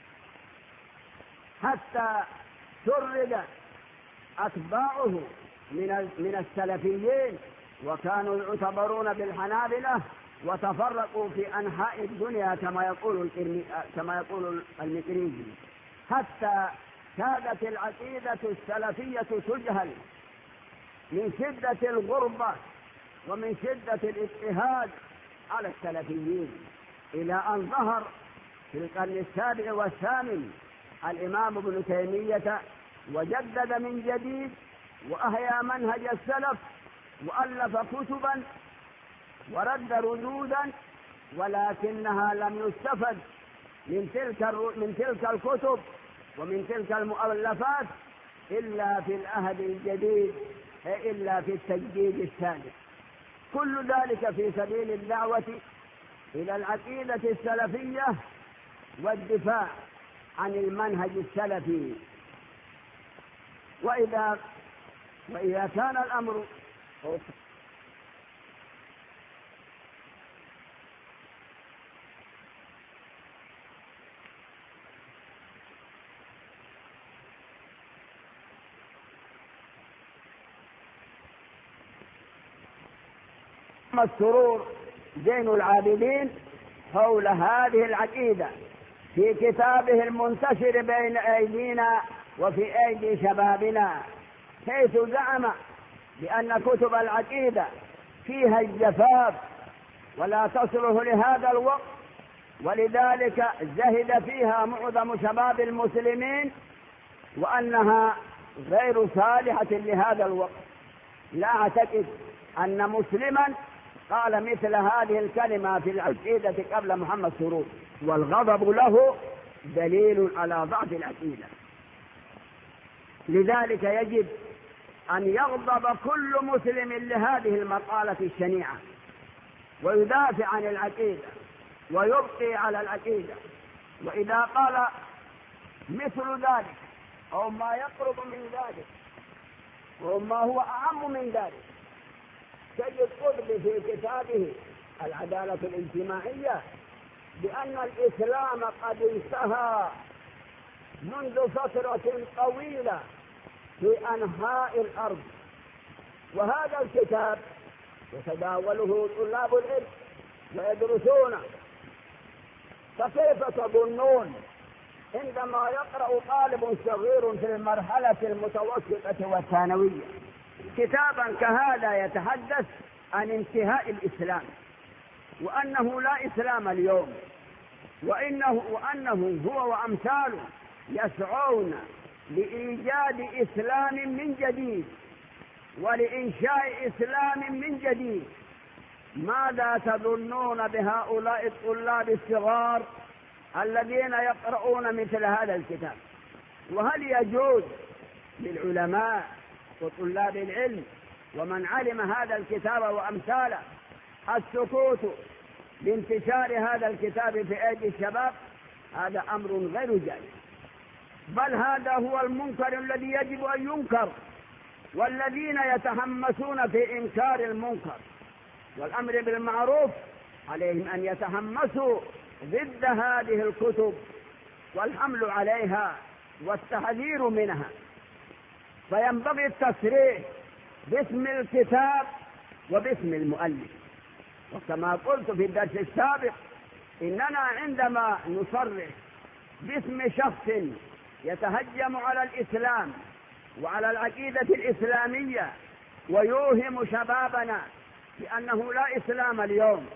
حتى شرد أتباعه من من السلفيين، وكانوا يعتبرون بالحنابلة، وتفرقوا في أنحاء الدنيا كما يقول كما يقول المكريزي، حتى كادت العقيدة السلفية تجهل من شدة الغربة ومن شدة الاضطهاد على السلفيين، إلى أن ظهر في القرن السابع والثامن الإمام ابن تيمية وجدد من جديد وأحيا منهج السلف، وألف كتبا ورد ردودا، ولكنها لم يستفد من تلك من تلك الكتب ومن تلك المؤلفات إلا في العهد الجديد، إلا في التجديد الثاني. كل ذلك في سبيل الدعوة إلى العقيدة السلفية والدفاع عن المنهج السلفي. وإذا وإذا كان الأمر السرور زين العابدين حول هذه العقيدة في كتابه المنتشر بين أيدينا وفي أيدي شبابنا، حيث زعم بأن كتب العقيدة فيها الجفاف ولا تصلح لهذا الوقت، ولذلك زهد فيها معظم شباب المسلمين، وأنها غير صالحة لهذا الوقت. لا أعتقد أن مسلما قال مثل هذه الكلمة في العقيدة قبل محمد سرور، والغضب له دليل على ضعف العقيدة. لذلك يجب أن يغضب كل مسلم لهذه المقالة الشنيعة، ويدافع عن العقيدة ويبقي على العقيدة. وإذا قال مثل ذلك أو ما يقرب من ذلك أو ما هو أعم من ذلك، تجد قطب في كتابه العدالة الاجتماعية بأن الإسلام قد انتهى منذ فترة طويلة في أنحاء الأرض. وهذا الكتاب يتداوله طلاب العلم ويدرسونه، فكيف تظنون عندما يقرأ طالب صغير في المرحلة المتوسطة والثانوية كتابا كهذا يتحدث عن انتهاء الإسلام، وأنه لا إسلام اليوم، وإنه, وأنه هو وأمثاله يسعون لإيجاد إسلام من جديد ولإنشاء إسلام من جديد؟ ماذا تظنون بهؤلاء الطلاب الصغار الذين يقرؤون مثل هذا الكتاب؟ وهل يجوز للعلماء وطلاب العلم ومن علم هذا الكتاب وأمثاله السكوت لانتشار هذا الكتاب في أيدي الشباب؟ هذا أمر غير جائز، بل هذا هو المنكر الذي يجب أن ينكر. والذين يتحمسون في إنكار المنكر والأمر بالمعروف عليهم أن يتحمسوا ضد هذه الكتب والحمل عليها والتحذير منها. فينبغي التصريح باسم الكتاب وباسم المؤلف. وكما قلت في الدرس السابق إننا عندما نصرح باسم شخص يتهجم على الإسلام وعلى العقيدة الإسلامية ويوهم شبابنا بأنه لا إسلام اليوم،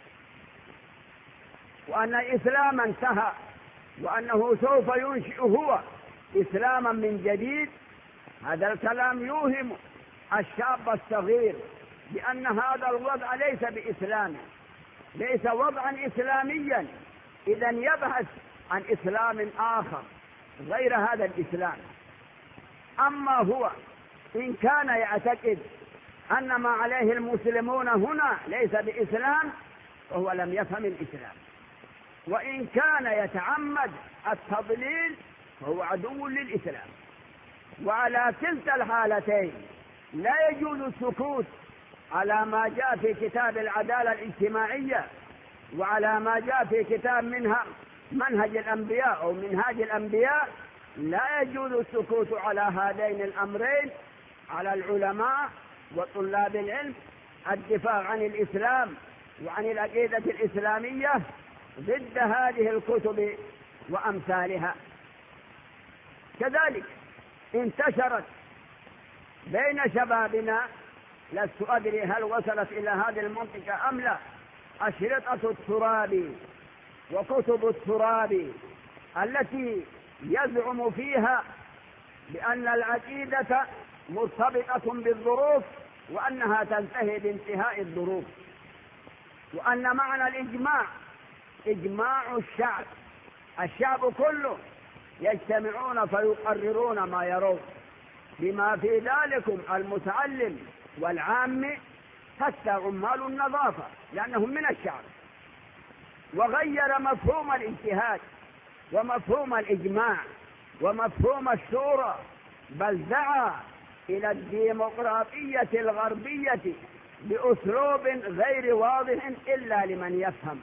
وأن الإسلام انتهى، وأنه سوف ينشئ هو إسلاما من جديد، هذا الكلام يوهم الشاب الصغير بأن هذا الوضع ليس بإسلام، ليس وضعا إسلاميا، إذا يبحث عن إسلام آخر غير هذا الإسلام. أما هو إن كان يعتقد أن ما عليه المسلمون هنا ليس بإسلام فهو لم يفهم الإسلام، وإن كان يتعمد التضليل فهو عدو للإسلام. وعلى كلتا الحالتين لا يجوز السكوت على ما جاء في كتاب العدالة الاجتماعية وعلى ما جاء في كتاب منها منهج الأنبياء أو منهاج الأنبياء. لا يجوز السكوت على هذين الأمرين، على العلماء وطلاب العلم الدفاع عن الإسلام وعن العقيدة الإسلامية ضد هذه الكتب وأمثالها. كذلك انتشرت بين شبابنا، لست أدري هل وصلت إلى هذه المنطقة أم لا، أشرطة التراب وكتب التراب التي يزعم فيها بأن العقيدة مرتبطة بالظروف وأنها تنتهي بانتهاء الظروف، وأن معنى الإجماع إجماع الشعب، الشعب كله يجتمعون فيقررون ما يرون، بما في ذلكم المتعلم والعام حتى عمال النظافة لأنهم من الشعب. وغير مفهوم الاجتهاد ومفهوم الإجماع ومفهوم الشورى، بل دعا إلى الديمقراطية الغربية بأسلوب غير واضح إلا لمن يفهم.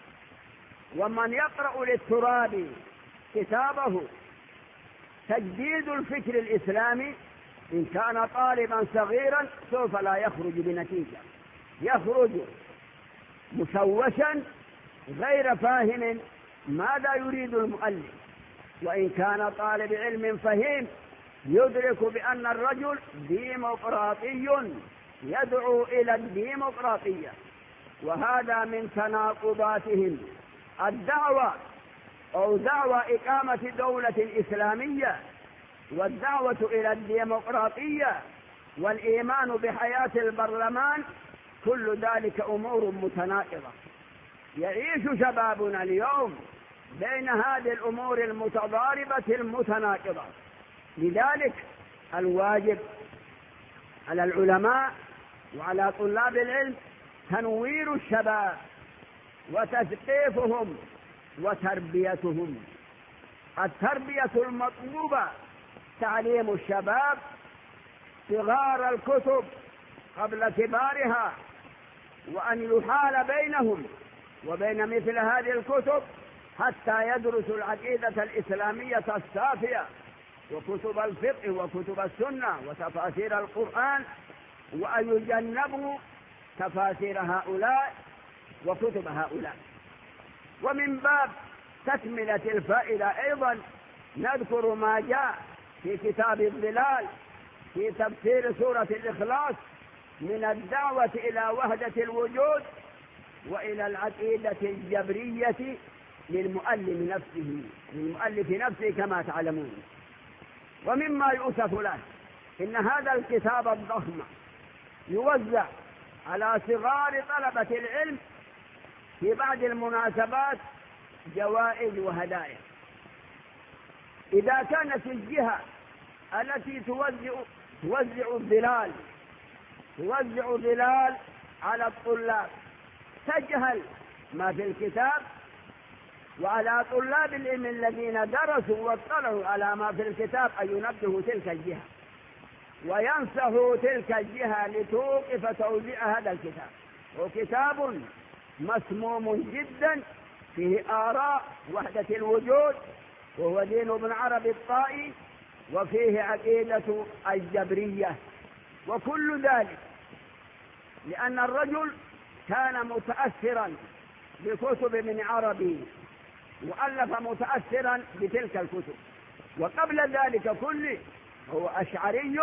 ومن يقرأ للترابي كتابه تجديد الفكر الإسلامي إن كان طالبا صغيرا سوف لا يخرج بنتيجة، يخرج مشوشا غير فاهم ماذا يريد المؤلف. وإن كان طالب علم فهيم يدرك بأن الرجل ديمقراطي يدعو إلى الديمقراطية، وهذا من تناقضاتهم الدعوة أو دعوة إقامة دولة إسلامية والدعوة إلى الديمقراطية والإيمان بحياة البرلمان، كل ذلك أمور متناقضة. يعيش شبابنا اليوم بين هذه الأمور المتضاربة المتناقضة. لذلك الواجب على العلماء وعلى طلاب العلم تنوير الشباب وتثقيفهم وتربيتهم. التربية المطلوبة تعليم الشباب صغار الكتب قبل كبارها، وأن يحال بينهم وبين مثل هذه الكتب حتى يدرسوا العقيدة الإسلامية الصافية وكتب الفقه وكتب السنة وتفاسير القرآن، وأن يجنبوا تفاسير هؤلاء وكتب هؤلاء. ومن باب تكملة الفائدة أيضا نذكر ما جاء في كتاب الظلال في تفسير سورة الإخلاص من الدعوة إلى وحدة الوجود وإلى العقيدة الجبرية للمؤلف نفسه للمؤلف نفسه كما تعلمون. ومما يؤسف له إن هذا الكتاب الضخم يوزع على صغار طلبة العلم في بعض المناسبات جوائز وهدايا. إذا كانت الجهة التي توزع توزع الظلال توزع ظلال على الطلاب تجهل ما في الكتاب، وعلى طلاب العلم الذين درسوا واطلعوا على ما في الكتاب أن ينبهوا تلك الجهة وينصحوا تلك الجهة لتوقف توزيع هذا الكتاب. وكتاب مسموم جدا فيه آراء وحدة الوجود وهو دين ابن عربي الطائي، وفيه عقيدة الجبرية، وكل ذلك لأن الرجل كان متأثرا بكتب ابن عربي وألف متأثرا بتلك الكتب. وقبل ذلك كله هو أشعري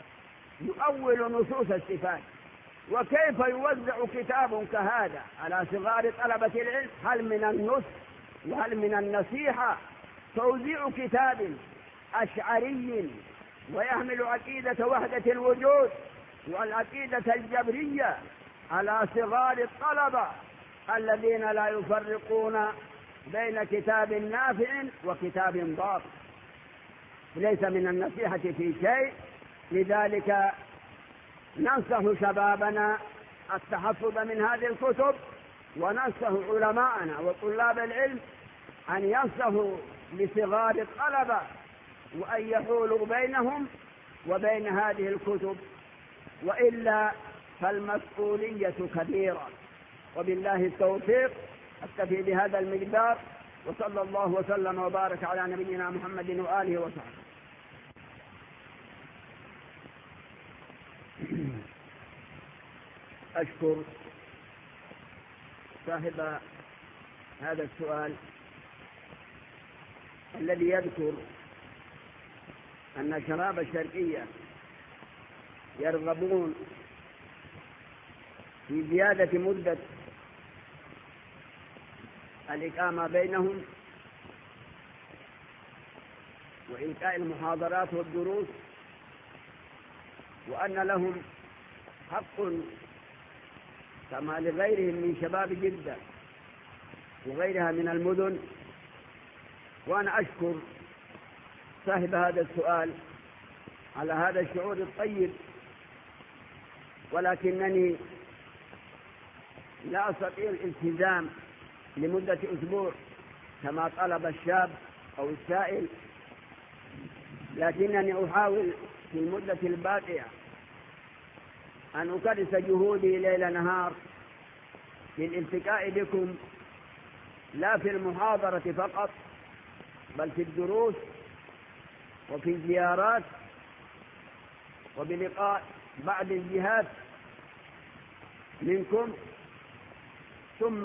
يؤول نصوص الصفات. وكيف يوزع كتاب كهذا على صغار طلبة العلم؟ هل من النصح وهل من النصيحة توزيع كتاب أشعري ويحمل عقيدة وحدة الوجود والعقيدة الجبرية على صغار الطلبة الذين لا يفرقون بين كتاب نافع وكتاب ضار؟ ليس من النصيحة في شيء. لذلك ننصح شبابنا التحفظ من هذه الكتب، وننصح علماءنا وطلاب العلم أن ينصحوا لصغار الطلبة وأن يحولوا بينهم وبين هذه الكتب، وإلا فالمسؤولية كبيرة. وبالله التوفيق. أكتفي بهذا المقدار، وصلى الله وسلم وبارك على نبينا محمد وآله وصحبه. أشكر صاحب هذا السؤال الذي يذكر أن الشباب الشرقية يرغبون في زيادة مدة الإقامة بينهم وإلقاء المحاضرات والدروس، وأن لهم حق كما لغيرهم من شباب جدة وغيرها من المدن. وأنا أشكر صاحب هذا السؤال على هذا الشعور الطيب، ولكنني لا أستطيع الالتزام لمدة أسبوع كما طلب الشاب أو السائل، لكنني أحاول في المدة الباقية أن أكرس جهودي ليل نهار في الالتقاء بكم، لا في المحاضرة فقط بل في الدروس وفي الزيارات وبلقاء بعض الجهات منكم. ثم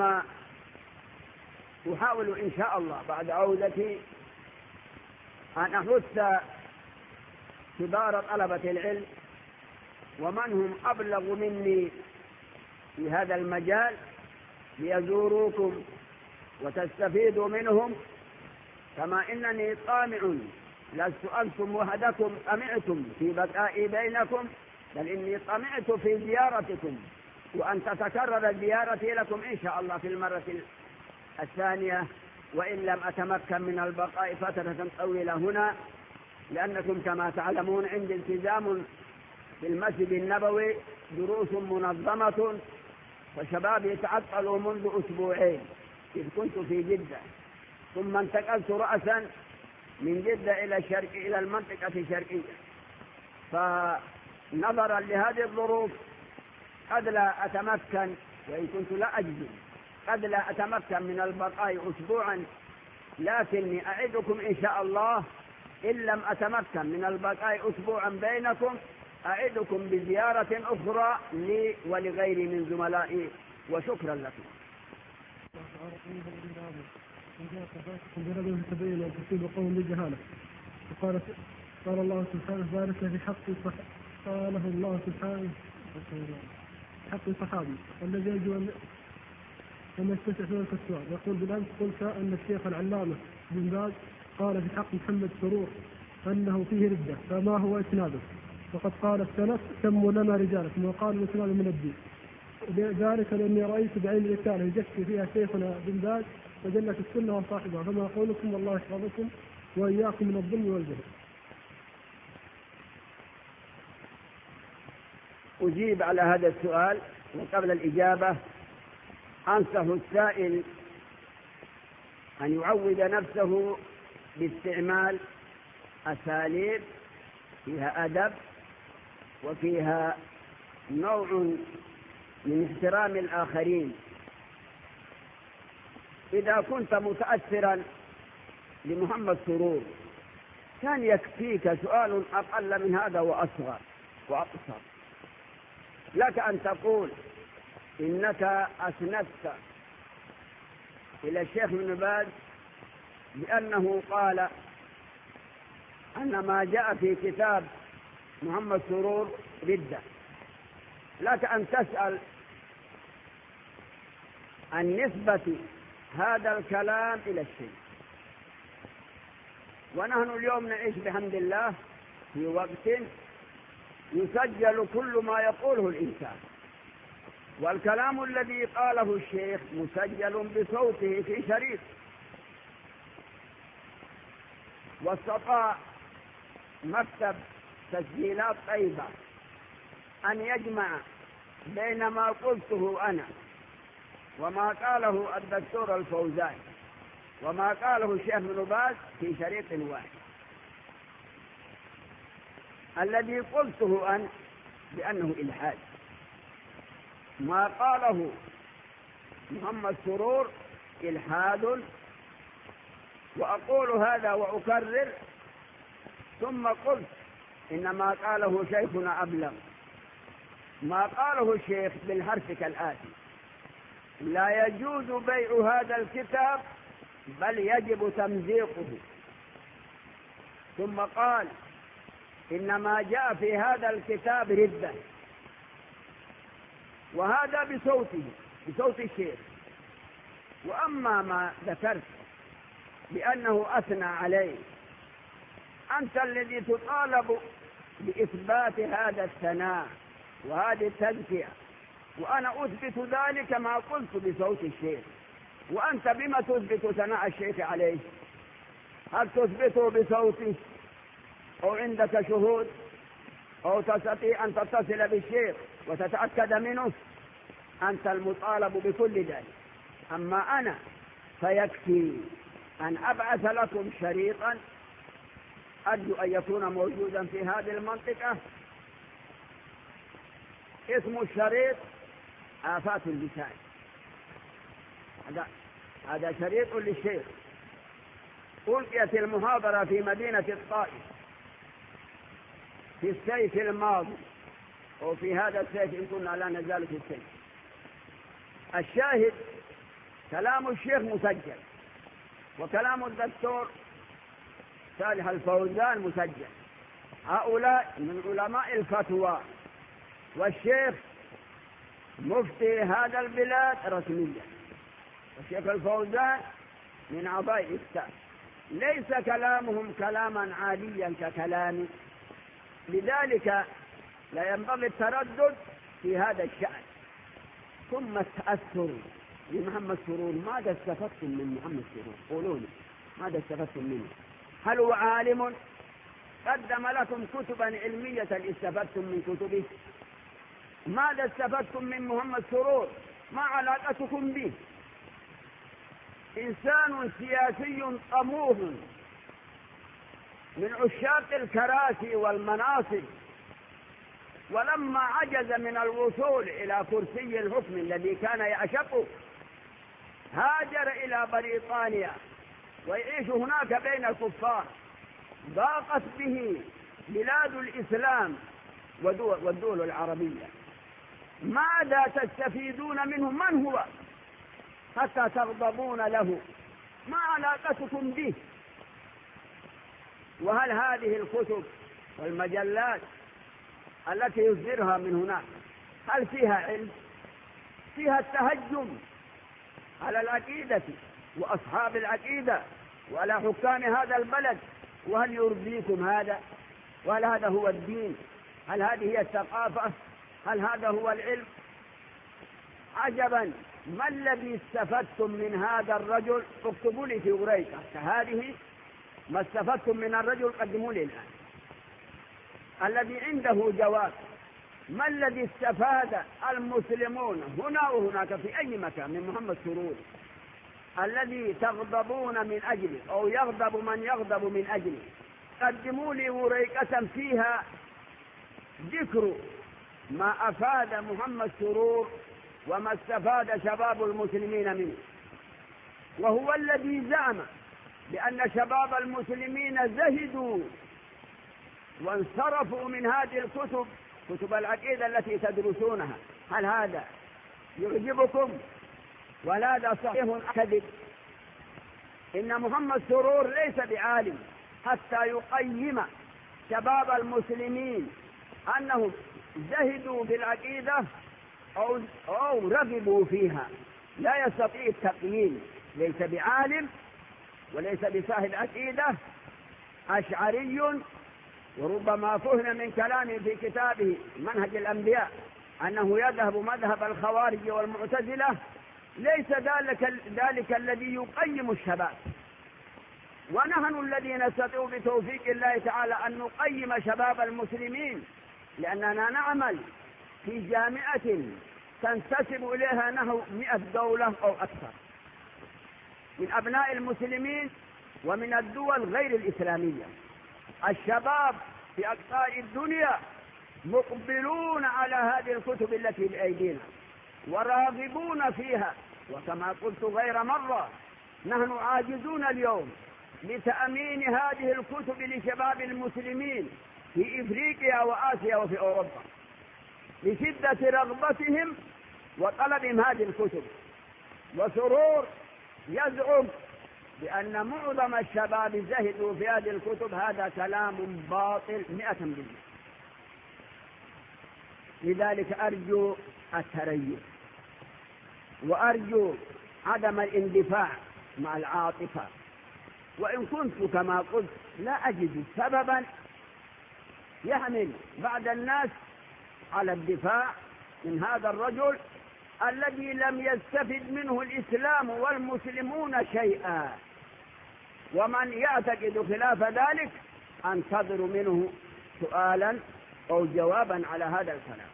أحاول إن شاء الله بعد عودتي أن أحث كبار طلبة العلم ومن هم أبلغ مني في هذا المجال ليزوروكم وتستفيدوا منهم، كما إنني طامع لست أنتم وحدكم طمعتم في بقائي بينكم، بل إني طمعت في زيارتكم وأن تتكرر زيارتي لكم إن شاء الله في المرة الثانية، وإن لم أتمكن من البقاء فترة طويلة هنا، لأنكم كما تعلمون عندي التزام في المسجد النبوي، دروس منظمة، وشبابي تعطلوا منذ أسبوعين إذ كنت في جدة، ثم انتقلت رأسا من جدة إلى الشرق إلى المنطقة الشرقية، فنظرا لهذه الظروف قد لا أتمكن، وإن كنت لا أجزم قد لا أتمكن من البقاء أسبوعا، لكني أعدكم إن شاء الله إن لم أتمكن من البقاء أسبوعا بينكم أعدكم بزيارة أخرى لي ولغيري من زملائي، وشكرا لكم. وقال قال الله سبحانه ذلك في حق قاله الله سبحانه حق الصحابي الذي يجب أن يستشع ذلك السؤال. يقول بالأمس قلت أن الشيخ العلامة بن باز قال في حق محمد سرور أنه فيه ردة، فما هو إسناده؟ وقد قال السلف سموا لنا رجالكم، وقال الإسناد من الدين، ذلك لأني رأيت بعين الرسالة يزكي فيها شيخنا بن باز وجلت السنة وصاحبها، فما قولكم والله يحفظكم وإياكم من الظلم والجهل. أجيب على هذا السؤال، وقبل الإجابة أنصح السائل أن يعود نفسه باستعمال أساليب فيها أدب وفيها نوع من احترام الآخرين. إذا كنت متأثرا لمحمد سرور كان يكفيك سؤال أقل من هذا وأصغر وأقصر، لك أن تقول إنك أسندت إلى الشيخ ابن باز بأنه قال أن ما جاء في كتاب محمد سرور ردة، لك أن تسأل عن نسبة هذا الكلام إلى الشيء. ونحن اليوم نعيش بحمد الله في وقت يسجل كل ما يقوله الإنسان، والكلام الذي قاله الشيخ مسجل بصوته في شريط، واستطاع مكتب تسجيلات طيبة أن يجمع بين ما قلته أنا وما قاله الدكتور الفوزان وما قاله الشيخ ابن باز في شريط واحد. الذي قلته أنا بأنه إلحاد، ما قاله محمد سرور إلحاد، وأقول هذا وأكرر. ثم قلت إن ما قاله شيخنا أبلغ، ما قاله الشيخ بالحرف كالآتي: لا يجوز بيع هذا الكتاب بل يجب تمزيقه. ثم قال إن ما جاء في هذا الكتاب ردة، وهذا بصوته بصوت الشيخ. وأما ما ذكرت بأنه أثنى عليه، أنت الذي تطالب بإثبات هذا الثناء وهذه التزكية، وأنا أثبت ذلك ما قلت بصوت الشيخ. وأنت بما تثبت ثناء الشيخ عليه؟ هل تثبته بصوته أو عندك شهود أو تستطيع أن تتصل بالشيخ وتتأكد منه؟ أنت المطالب بكل ذلك. أما أنا فيكفي أن أبعث لكم شريطا أرجو أن يكون موجودا في هذه المنطقة. اسم الشريط آفات اللسان. هذا هذا شريط للشيخ. ألقيت المحاضرة في مدينة الطائف في السيف الماضي، وفي هذا السيف إن كنا لا نزال في السيف. الشاهد كلام الشيخ مسجل، وكلام الدكتور صالح الفوزان مسجل. هؤلاء من علماء الفتوى، والشيخ مفتي هذا البلاد رسميا، والشيخ الفوزان من أعضاء الإفتاء. ليس كلامهم كلاما عاديا ككلامي، لذلك لا ينبغي التردد في هذا الشأن. ثم التأثر بمحمد سرور، ماذا استفدتم من محمد سرور؟ قولوا لي ماذا استفدتم منه؟ هل هو عالم قدم لكم كتبا علمية استفدتم من كتبه؟ ماذا استفدتم من محمد سرور؟ ما علاقتكم به؟ إنسان سياسي طموح من عشاق الكراسي والمناصب، ولما عجز من الوصول إلى كرسي الحكم الذي كان يعشقه هاجر إلى بريطانيا ويعيش هناك بين الكفار. ضاقت به بلاد الإسلام والدول العربية. ماذا تستفيدون منه؟ من هو حتى تغضبون له؟ ما علاقتكم به؟ وهل هذه الكتب والمجلات التي يصدرها من هناك هل فيها علم؟ فيها التهجم على العقيدة وأصحاب العقيدة وعلى حكام هذا البلد. وهل يرضيكم هذا؟ وهل هذا هو الدين؟ هل هذه هي الثقافة؟ هل هذا هو العلم؟ عجبا، ما الذي استفدتم من هذا الرجل؟ اكتبوا لي في ورقة هذه ما استفدتم من الرجل، قدموا لي الآن الذي عنده جواب. ما الذي استفاد المسلمون هنا وهناك في أي مكان من محمد سرور الذي تغضبون من أجله أو يغضب من يغضب من أجله؟ قدموا لي ورقة فيها ذكر ما أفاد محمد سرور وما استفاد شباب المسلمين منه. وهو الذي زعم بأن شباب المسلمين زهدوا وانصرفوا من هذه الكتب، كتب العقيدة التي تدرسونها. هل هذا يعجبكم؟ ولا هذا صحيح كذب. إن محمد سرور ليس بعالم حتى يقيم شباب المسلمين أنهم زهدوا بالعقيدة أو, أو رغبوا فيها. لا يستطيع التقييم، ليس بعالم وليس بصاحب عقيدة، أشعري، وربما فهم من كلامه في كتابه منهج الأنبياء أنه يذهب مذهب الخوارج والمعتزلة. ليس ذلك, ذلك الذي يقيم الشباب، ونحن الذين نستطيع بتوفيق الله تعالى أن نقيم شباب المسلمين، لأننا نعمل في جامعة تنتسب إليها نحو مئة دولة أو أكثر من أبناء المسلمين ومن الدول غير الإسلامية. الشباب في أقطار الدنيا مقبلون على هذه الكتب التي بأيدينا وراغبون فيها. وكما قلت غير مرة، نحن عاجزون اليوم لتأمين هذه الكتب لشباب المسلمين في إفريقيا وآسيا وفي أوروبا لشدة رغبتهم وطلبهم هذه الكتب. وسرور يزعم بأن معظم الشباب زهدوا في هذه الكتب. هذا كلام باطل مئة بالمئة. لذلك أرجو التريث، وأرجو عدم الاندفاع مع العاطفة. وإن كنت كما قلت لا أجد سببا يحمل بعض الناس على الدفاع من هذا الرجل الذي لم يستفد منه الإسلام والمسلمون شيئا. ومن يعتقد خلاف ذلك أنتظر منه سؤالا أو جوابا على هذا الكلام.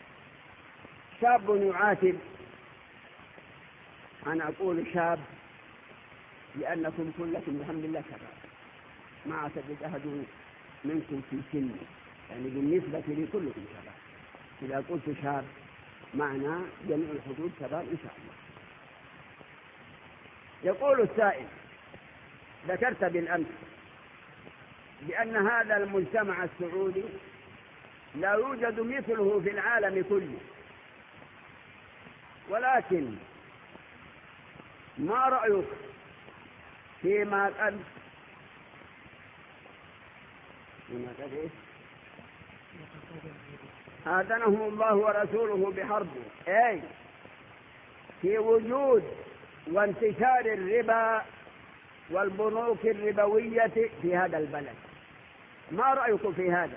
شاب يعاتب، أنا أقول شاب لأنكم كلكم بحمد الله شباب، ما اعتقد أحد منكم في سن، يعني بالنسبة لي كلكم شباب. إذا قلت شاب معنى جميع الحدود شباب إن شاء الله. يقول السائل: ذكرت بالأمس بأن هذا المجتمع السعودي لا يوجد مثله في العالم كله، ولكن ما رأيك فيما قد فيما قد إيه؟ آذنه الله ورسوله بحربه، أي في وجود وانتشار الربا والبنوك الربوية في هذا البلد، ما رأيكم في هذا؟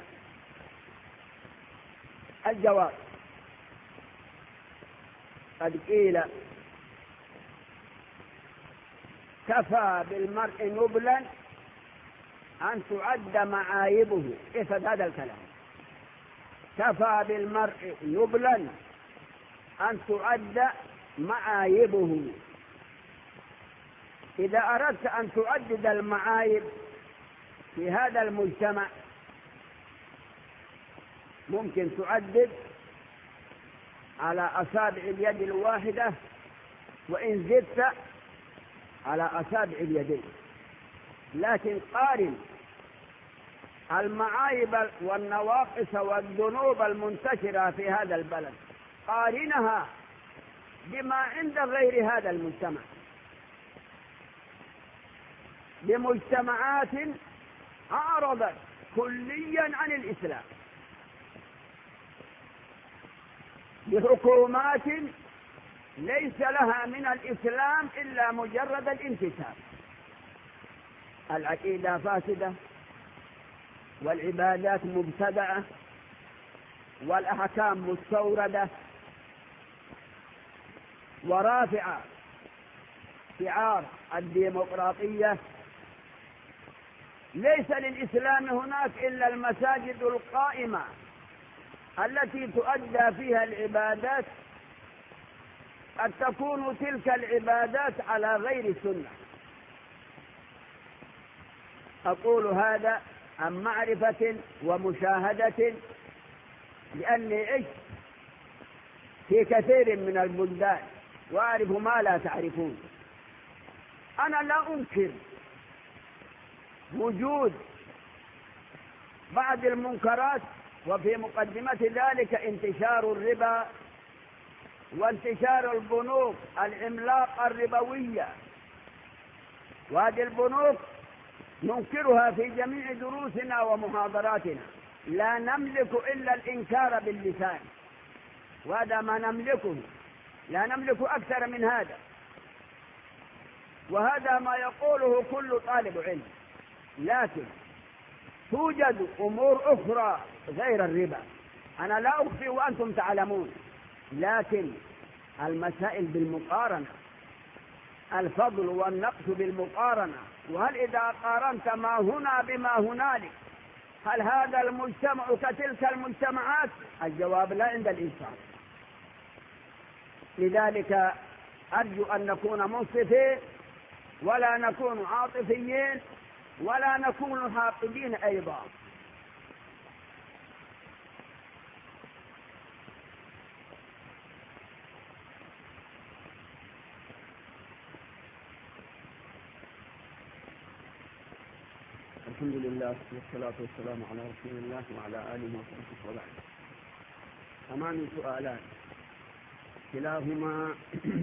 الجواب: قد قيل كفى بالمرء نبلا أن تعد معايبه. افهم هذا الكلام: كفى بالمرء نبلا أن تعد معايبه. إذا أردت أن تعدد المعايب في هذا المجتمع ممكن تعدد على أصابع اليد الواحدة، وإن زدت على أصابع اليدين. لكن قارن المعايب والنواقص والذنوب المنتشرة في هذا البلد، قارنها بما عند غير هذا المجتمع، بمجتمعات أعرضت كليا عن الإسلام، بحكومات ليس لها من الإسلام إلا مجرد الانتساب. العقيدة فاسدة، والعبادات مبتدعة، والأحكام مستوردة، ورافعة شعار الديمقراطية. ليس للإسلام هناك إلا المساجد القائمة التي تؤدى فيها العبادات، قد تكون تلك العبادات على غير السنة. أقول هذا عن معرفة ومشاهدة، لأني عشت في كثير من البلدان وأعرف ما لا تعرفون. أنا لا أنكر وجود بعض المنكرات، وفي مقدمة ذلك انتشار الربا وانتشار البنوك العملاقة الربوية، وهذه البنوك ننكرها في جميع دروسنا ومحاضراتنا، لا نملك إلا الإنكار باللسان، وهذا ما نملكه، لا نملك أكثر من هذا، وهذا ما يقوله كل طالب علم. لكن توجد أمور أخرى غير الربا، أنا لا أخفي وأنتم تعلمون، لكن المسائل بالمقارنة، الفضل والنقص بالمقارنة. وهل إذا قارنت ما هنا بما هنالك هل هذا المجتمع كتلك المجتمعات؟ الجواب لا عند الإنسان. لذلك أرجو أن نكون منصفين، ولا نكون عاطفيين، ولا نكون حاقدين أيضا. الحمد لله والصلاة والسلام على رسول الله وعلى آله وصحبه وبعد. أمامي سؤالان كلاهما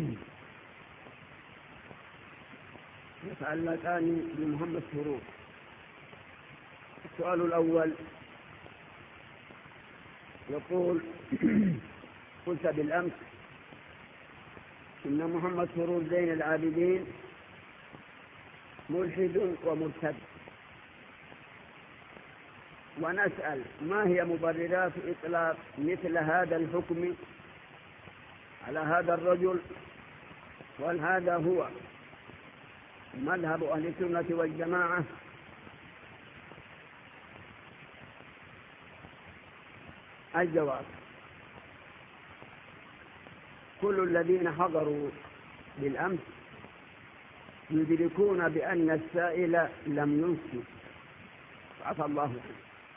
يتعلقان بمهمة سرور. السؤال الأول يقول: قلت بالأمس إن محمد سرور زين العابدين ملحد ومرتد، ونسأل ما هي مبررات إطلاق مثل هذا الحكم على هذا الرجل، وهل هذا هو مذهب أهل السنة والجماعة؟ الجواب: كل الذين حضروا بالأمس يدركون بأن السائل لم ينصت، عفى الله عنه.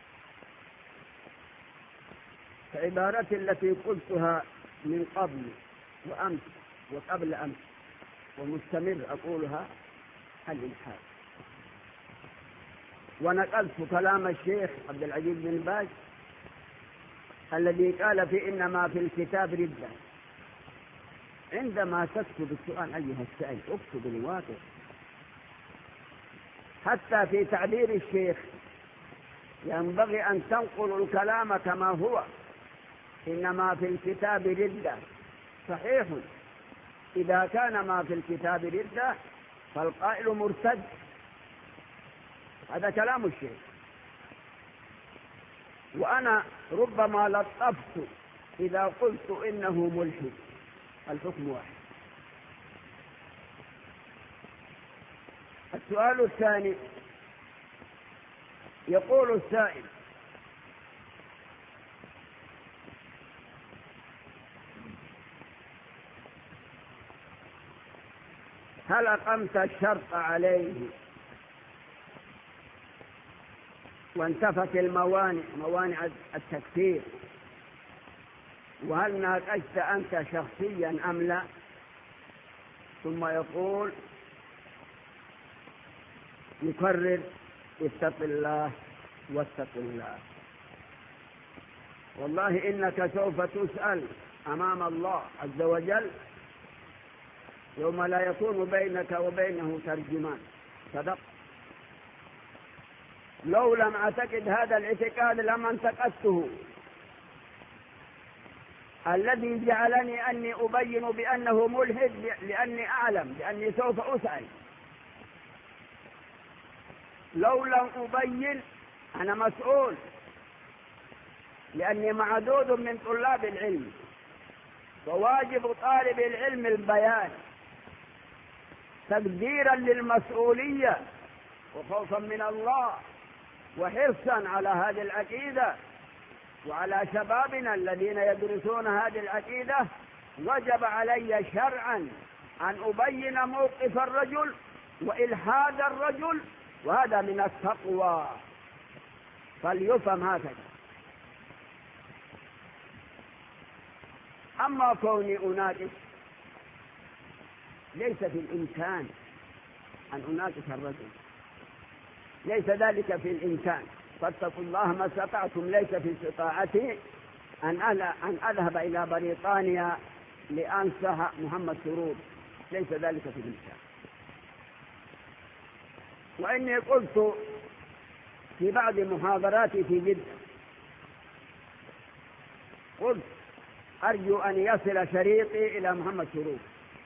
فعبارتي التي قلتها من قبل وأمس وقبل أمس ومستمر أقولها الإلحاد. ونقلت كلام الشيخ عبد العزيز بن باز الذي قال في إنما في الكتاب ردة. عندما تكتب السؤال أيها السائل اكتب الواقع. حتى في تعبير الشيخ ينبغي أن تنقل الكلام كما هو. إنما في الكتاب ردة، صحيح إذا كان ما في الكتاب ردة فالقائل مرتد، هذا كلام الشيخ. وأنا ربما لطفت إذا قلت إنه ملحد، الحكم واحد. السؤال الثاني، يقول السائل: هل أقمت الشرط عليه وانتفت الموانع موانع التكفير، وهل ناقشت أنت شخصيا أم لا؟ ثم يقول يكرر: اتق الله واتق الله. والله إنك سوف تسأل أمام الله عز وجل يوم لا يكون بينك وبينه ترجمان. صدق. لو لم أعتقد هذا الاعتقاد لما انتقدته. الذي جعلني أني أبين بأنه ملحد لأني أعلم بأني سوف أسأل. لو لم أبين أنا مسؤول، لأني معدود من طلاب العلم، وواجب طالب العلم البيان تقديرا للمسؤولية وخوفا من الله وحرصا على هذه العقيدة وعلى شبابنا الذين يدرسون هذه العقيدة. وجب علي شرعا أن أبين موقف الرجل وإلحاد الرجل، وهذا من التقوى، فليفهم هكذا. أما كوني أناقش، ليس في الإمكان أن أناقش الرجل، ليس ذلك في الإمكان. فاتقوا الله ما استطعتم. ليس في استطاعتي أن أن أذهب إلى بريطانيا لأنصح محمد سرور، ليس ذلك في الإمكان. وإني قلت في بعض محاضراتي في جدة، قلت أرجو أن يصل شريطي إلى محمد سرور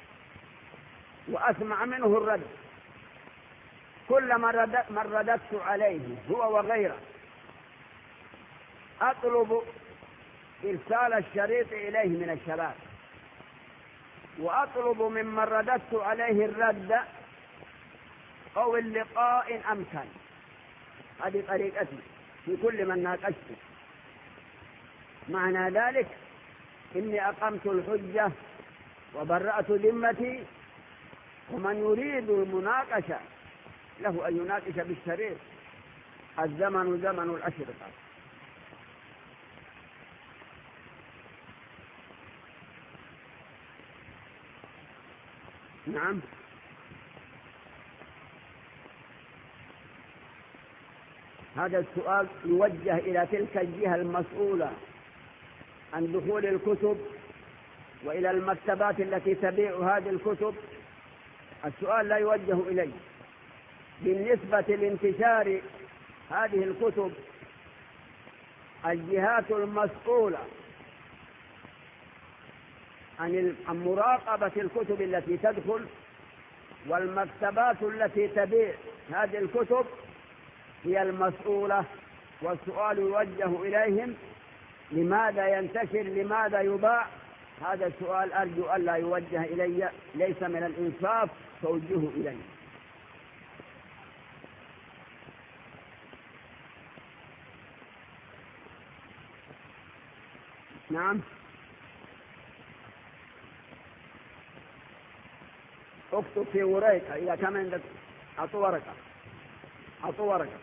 وأسمع منه الرد. كل من رددت عليه هو وغيره أطلب إرسال الشريط إليه من الشباب، وأطلب ممن رددت عليه الرد أو اللقاء إن أمكن. هذه طريقتي في كل من ناقشته. معنى ذلك إني أقمت الحجة وبرأت ذمتي، ومن يريد المناقشة له أن يناقش بالشريط. الزمن زمن الأشرطة. نعم. هذا السؤال يوجه إلى تلك الجهة المسؤولة عن دخول الكتب وإلى المكتبات التي تبيع هذه الكتب. السؤال لا يوجه إلي. بالنسبة لانتشار هذه الكتب، الجهات المسؤولة عن مراقبة الكتب التي تدخل والمكتبات التي تبيع هذه الكتب هي المسؤولة، والسؤال يوجه إليهم: لماذا ينتشر؟ لماذا يباع؟ هذا السؤال أرجو أن لا يوجه إلي، ليس من الإنصاف توجهه إلي. نعم. اكتب في ورقة، إذا كان عندك أعطوا ورقة، أعطوا ورقة.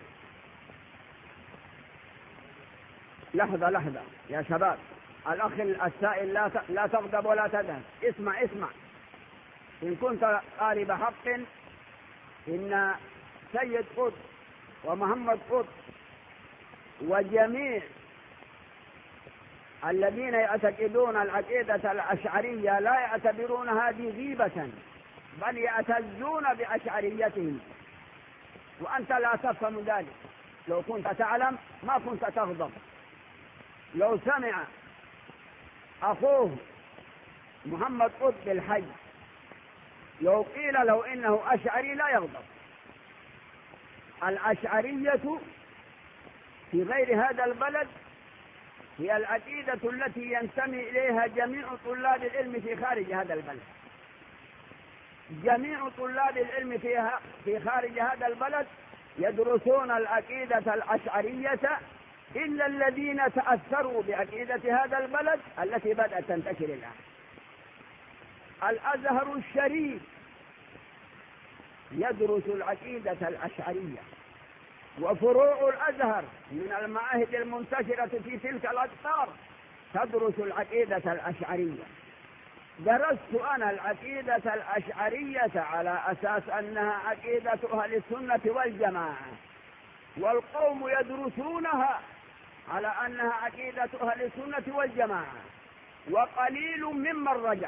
لحظة لحظة يا شباب، الأخ السائل لا لا تغضب ولا تذهب. اسمع اسمع، إن كنت قارب حق إن سيد قطب ومحمد قطب وجميع الذين يعتقدون العقيدة الأشعرية لا يعتبرون هذه غيبة، بل يعتزون بأشعريتهم، وأنت لا تفهم ذلك. لو كنت تعلم ما كنت تغضب. لو سمع أخوه محمد قطب الحي لو قيل له إنه أشعري لا يغضب. الأشعرية في غير هذا البلد هي العقيدة التي ينتمي إليها جميع طلاب العلم في خارج هذا البلد. جميع طلاب العلم فيها في خارج هذا البلد يدرسون العقيدة الأشعرية إلا الذين تأثروا بعقيدة هذا البلد التي بدأت تنتشر الآن. الأزهر الشريف يدرس العقيدة الأشعرية، وفروع الأزهر من المعاهد المنتشرة في تلك الأقطار تدرس العقيدة الأشعرية. درست أنا العقيدة الأشعرية على أساس أنها عقيدة أهل السنة والجماعة، والقوم يدرسونها على أنها عقيدة أهل السنة والجماعة، وقليل ممن رجع.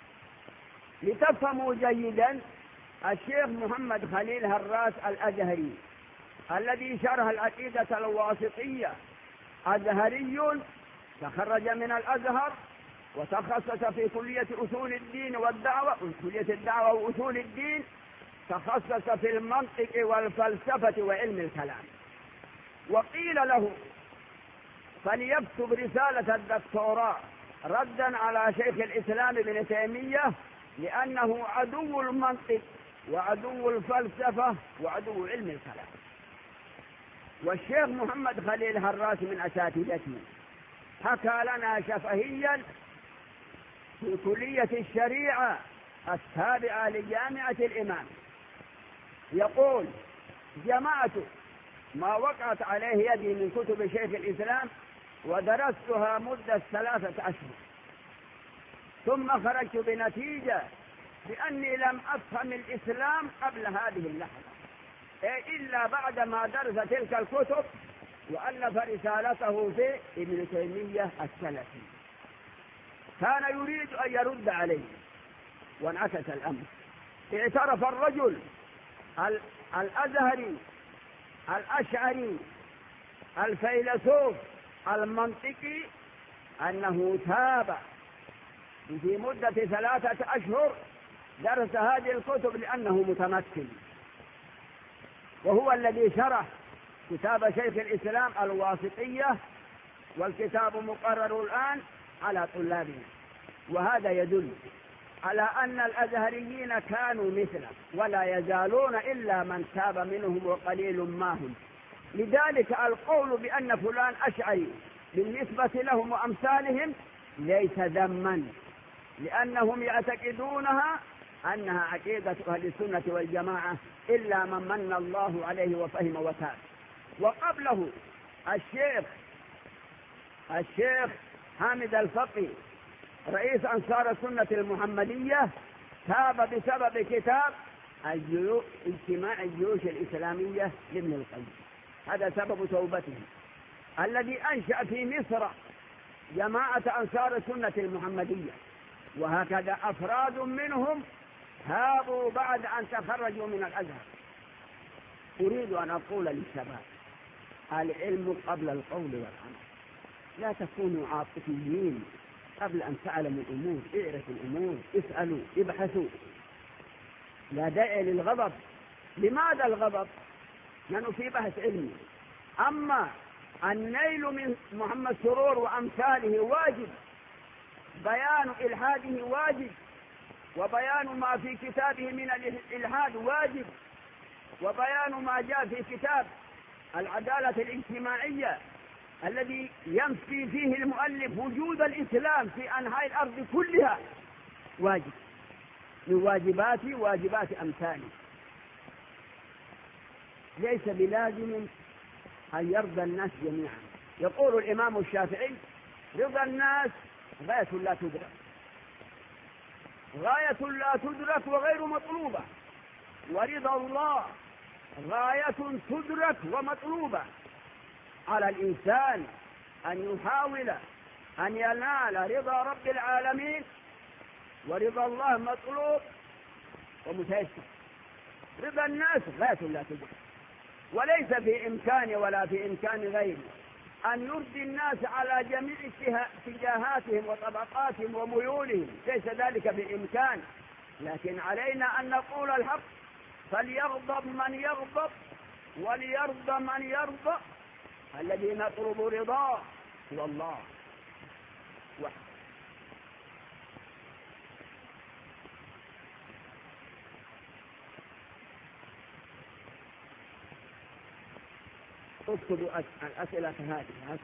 لتفهموا جيدا، الشيخ محمد خليل هراس الأزهري الذي شرح العقيدة الواسطية أزهري، تخرج من الأزهر وتخصص في كلية أصول الدين والدعوة، كلية الدعوة وأصول الدين، تخصص في المنطق والفلسفة وعلم الكلام. وقيل له فليكتب رسالة الدكتوراه ردا على شيخ الإسلام ابن تيمية، لأنه عدو المنطق وعدو الفلسفة وعدو علم الكلام. والشيخ محمد خليل هراس من أساتذتنا حكى لنا شفهيا في كلية الشريعة التابعة لجامعة الإمام، يقول: جمعت ما وقعت عليه يدي من كتب شيخ الإسلام ودرستها مدة ثلاثة أشهر، ثم خرجت بنتيجة بأني لم أفهم الإسلام قبل هذه اللحظة إلا بعد ما درس تلك الكتب وألف رسالته في ابن تيمية السلفي. كان يريد أن يرد عليه وانعكس الأمر. اعترف الرجل الأزهري الأشعري الفيلسوف المنطقي أنه تاب في مدة ثلاثة أشهر درس هذه الكتب لأنه متمكن، وهو الذي شرح كتاب شيخ الإسلام الواسطية، والكتاب مقرر الآن على طلابنا. وهذا يدل على أن الأزهريين كانوا مثله ولا يزالون إلا من تاب منهم وقليل ما هم. لذلك القول بأن فلان أشعري بالنسبة لهم وأمثالهم ليس ذما، لأنهم يعتقدونها أنها عقيدة أهل السنة والجماعة إلا من من الله عليه وفهم وتاب. وقبله الشيخ الشيخ حامد الفقي رئيس أنصار السنة المحمدية تاب بسبب كتاب اجتماع الجيوش الإسلامية لابن القيم. هذا سبب توبته، الذي أنشأ في مصر جماعة أنصار السنة المحمدية، وهكذا أفراد منهم تابوا بعد أن تخرجوا من الأزهر. أريد أن أقول للشباب: العلم قبل القول والعمل، لا تكونوا عاطفيين قبل أن تعلموا الأمور. اعرفوا الأمور، اسألوا، ابحثوا، لا داعي للغضب. لماذا الغضب؟ لأنه في بحث علمي. أما النيل من محمد سرور وأمثاله واجب، بيان إلحاده واجب، وبيان ما في كتابه من الإلحاد واجب، وبيان ما جاء في كتاب العدالة الاجتماعية الذي ينفي فيه المؤلف وجود الإسلام في أنحاء الأرض كلها واجب. من واجباتي واجبات أمثالي. ليس بلازم أن يرضى الناس جميعا. يقول الإمام الشافعي: رضا الناس غاية لا تدرك، غاية لا تدرك وغير مطلوبة، ورضا الله غاية تدرك ومطلوبة. على الإنسان أن يحاول أن ينال رضا رب العالمين، ورضا الله مطلوب ومتيسر. رضا الناس غاية لا تدرك، وليس في إمكانه ولا في إمكان غيره أن يرضي الناس على جميع اتجاهاتهم وطبقاتهم وميولهم، ليس ذلك بإمكان، لكن علينا أن نقول الحق: فليغضب من يغضب وليرضى من يرضى. الذي نطلب رضاه هو الله وحده. اكتبوا الأسئلة هذه،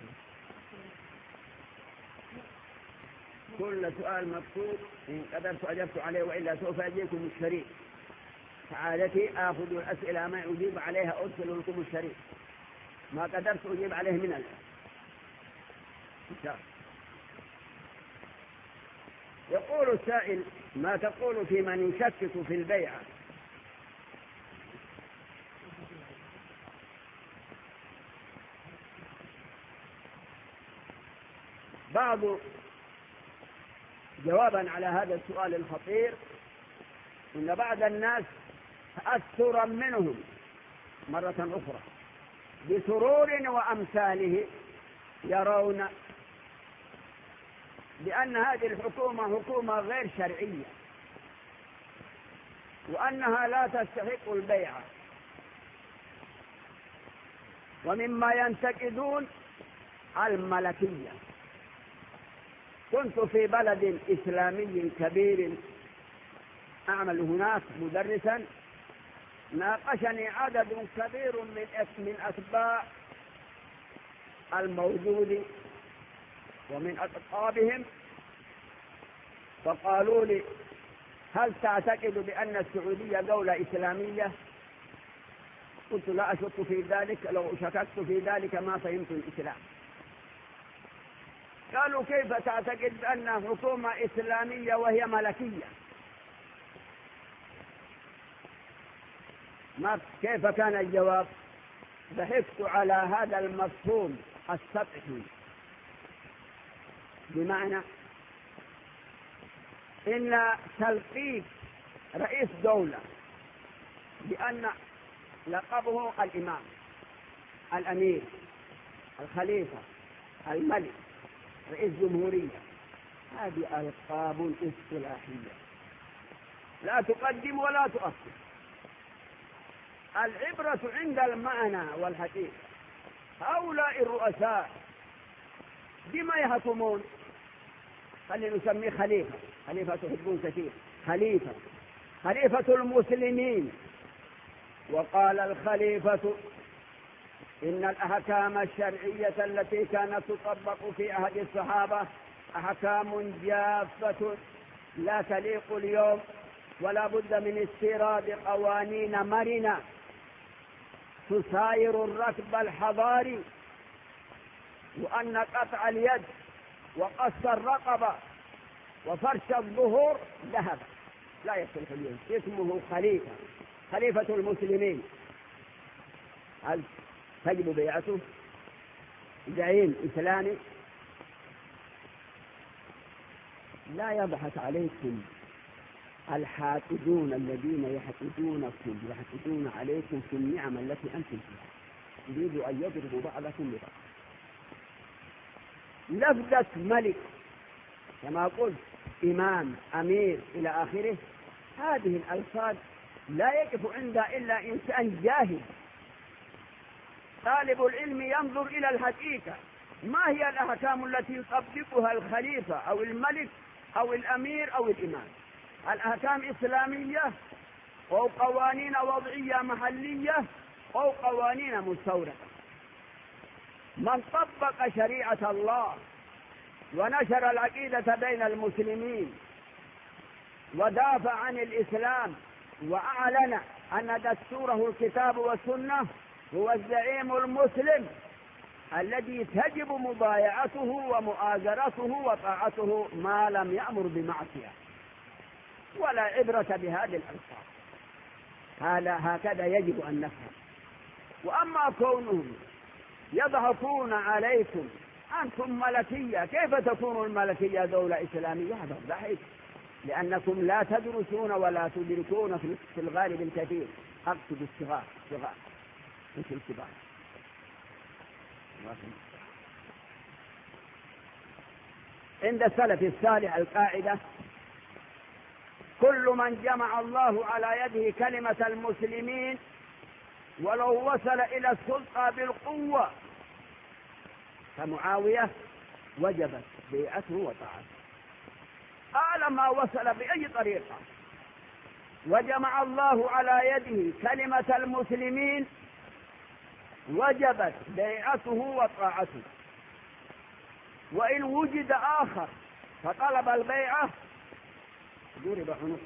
كل سؤال مكتوب إن قدرت أجبت عليه، وإلا سوف أجيكم الشريك. سعادتي آخذ الأسئلة ما أجيب عليها أرسل لكم الشريك، ما قدرت أجيب عليه من الآن إن شاء الله. يقول السائل: ما تقول في من يشكك في البيعة؟ بعض جوابا على هذا السؤال الخطير: إن بعض الناس تأثرا منهم مرة أخرى بسرور وأمثاله يرون بأن هذه الحكومة حكومة غير شرعية، وأنها لا تستحق البيعة، ومما ينتقدون الملكية. كنت في بلد إسلامي كبير أعمل هناك مدرسا، ناقشني عدد كبير من من أتباع الموجود ومن أصحابهم، فقالوا لي: هل تعتقد بأن السعودية دولة إسلامية؟ قلت: لا أشك في ذلك، لو شككت في ذلك ما فهمت الإسلام. قالوا: كيف تعتقد بأنها حكومة إسلامية وهي ملكية؟ ما كيف كان الجواب؟ ضحكت على هذا المفهوم السطحي، بمعنى إن تلقيب رئيس دولة بأن لقبه الإمام، الأمير، الخليفة، الملك، رئيس جمهورية، هذه ألقاب اصطلاحية لا تقدم ولا تؤخر. العبرة عند المعنى والحقيقة. هؤلاء الرؤساء بما يحكمون؟ خلينا نسميه خليفة، خليفة تحبون كثير، خليفة خليفة المسلمين. وقال الخليفة: إن الأحكام الشرعية التي كانت تطبق في عهد الصحابة أحكام جافة لا تليق اليوم، ولا بد من استيراد قوانين مرنة تساير الركب الحضاري، وأن قطع اليد وقص الرقبة وفرش الظهور ذهب لا يصلح اليوم. اسمه خليفة، خليفة المسلمين. هل تجب بيعته؟ زعيم إسلامي. لا يبحث عليكم الحاقدون الذين يحقدونكم يحقدون عليكم في النعم التي أنتم فيها، يريدوا أن يضربوا بعضكم ببعض. لفظة ملك كما قلت، إمام، أمير إلى آخره، هذه الألفاظ لا يقف عندها إلا إنسان جاهل. طالب العلم ينظر إلى الحقيقة، ما هي الأحكام التي يطبقها الخليفة أو الملك أو الأمير أو الإمام؟ الأحكام إسلامية أو قوانين وضعية محلية أو قوانين مستوردة. من طبق شريعة الله ونشر العقيدة بين المسلمين ودافع عن الإسلام وأعلن أن دستوره الكتاب والسنة، هو الزعيم المسلم الذي تجب مبايعته ومؤازرته وطاعته ما لم يأمر بمعصية، ولا عبرة بهذه الألفاظ. هذا هكذا يجب أن نفهم. وأما كونهم يضغطون عليكم أنتم ملكية، كيف تكون الملكية دولة إسلامية؟ هذا ضحك، لأنكم لا تدرسون ولا تدركون في الغالب الكثير. أقصد الصغار صغار مش الكبار. عند السلف الصالح القاعدة: كل من جمع الله على يده كلمة المسلمين ولو وصل إلى السلطة بالقوة كمعاوية وجبت بيعته وطاعته. أعلم ما وصل بأي طريقة، وجمع الله على يده كلمة المسلمين وجبت بيعته وطاعته. وإن وجد آخر فطلب البيعة ضرب عنقه.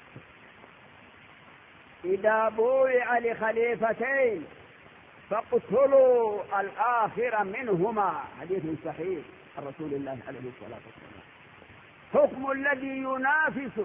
إذا بويع لخليفتين فاقتلوا الآخر منهما، حديث صحيح عن رسول الله عليه الصلاة والسلام. حكم الذي ينافس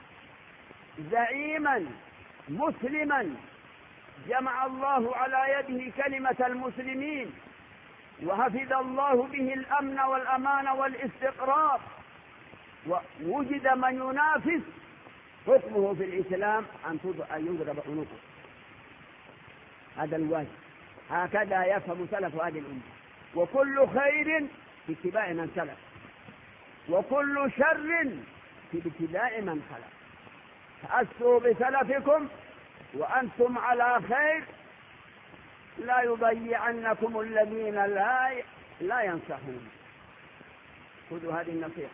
زعيما مسلما جمع الله على يده كلمة المسلمين وحفظ الله به الأمن والأمان والاستقرار، ووجد من ينافس، حكمه في الإسلام أن يضرب عنقه. هذا الواجب، هكذا يفهم سلف هذه الأمة. وكل خير في اتباع من سلف، وكل شر في ابتداء من خلف. تأسوا بسلفكم وأنتم على خير، لا يضيعنكم الذين لا لا ينصحون. خذوا هذه النصيحة.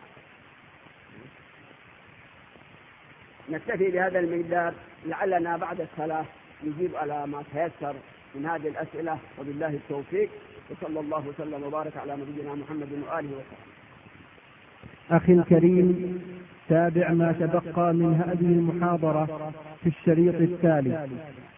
نكتفي بهذا المقدار، لعلنا بعد الصلاة نجيب على ما تيسر من هذه الأسئلة، وبالله التوفيق، وصلى الله وسلم وبارك على نبينا محمد وآله وسلم. أخي الكريم، تابع ما تبقى من هذه المحاضرة في الشريط التالي.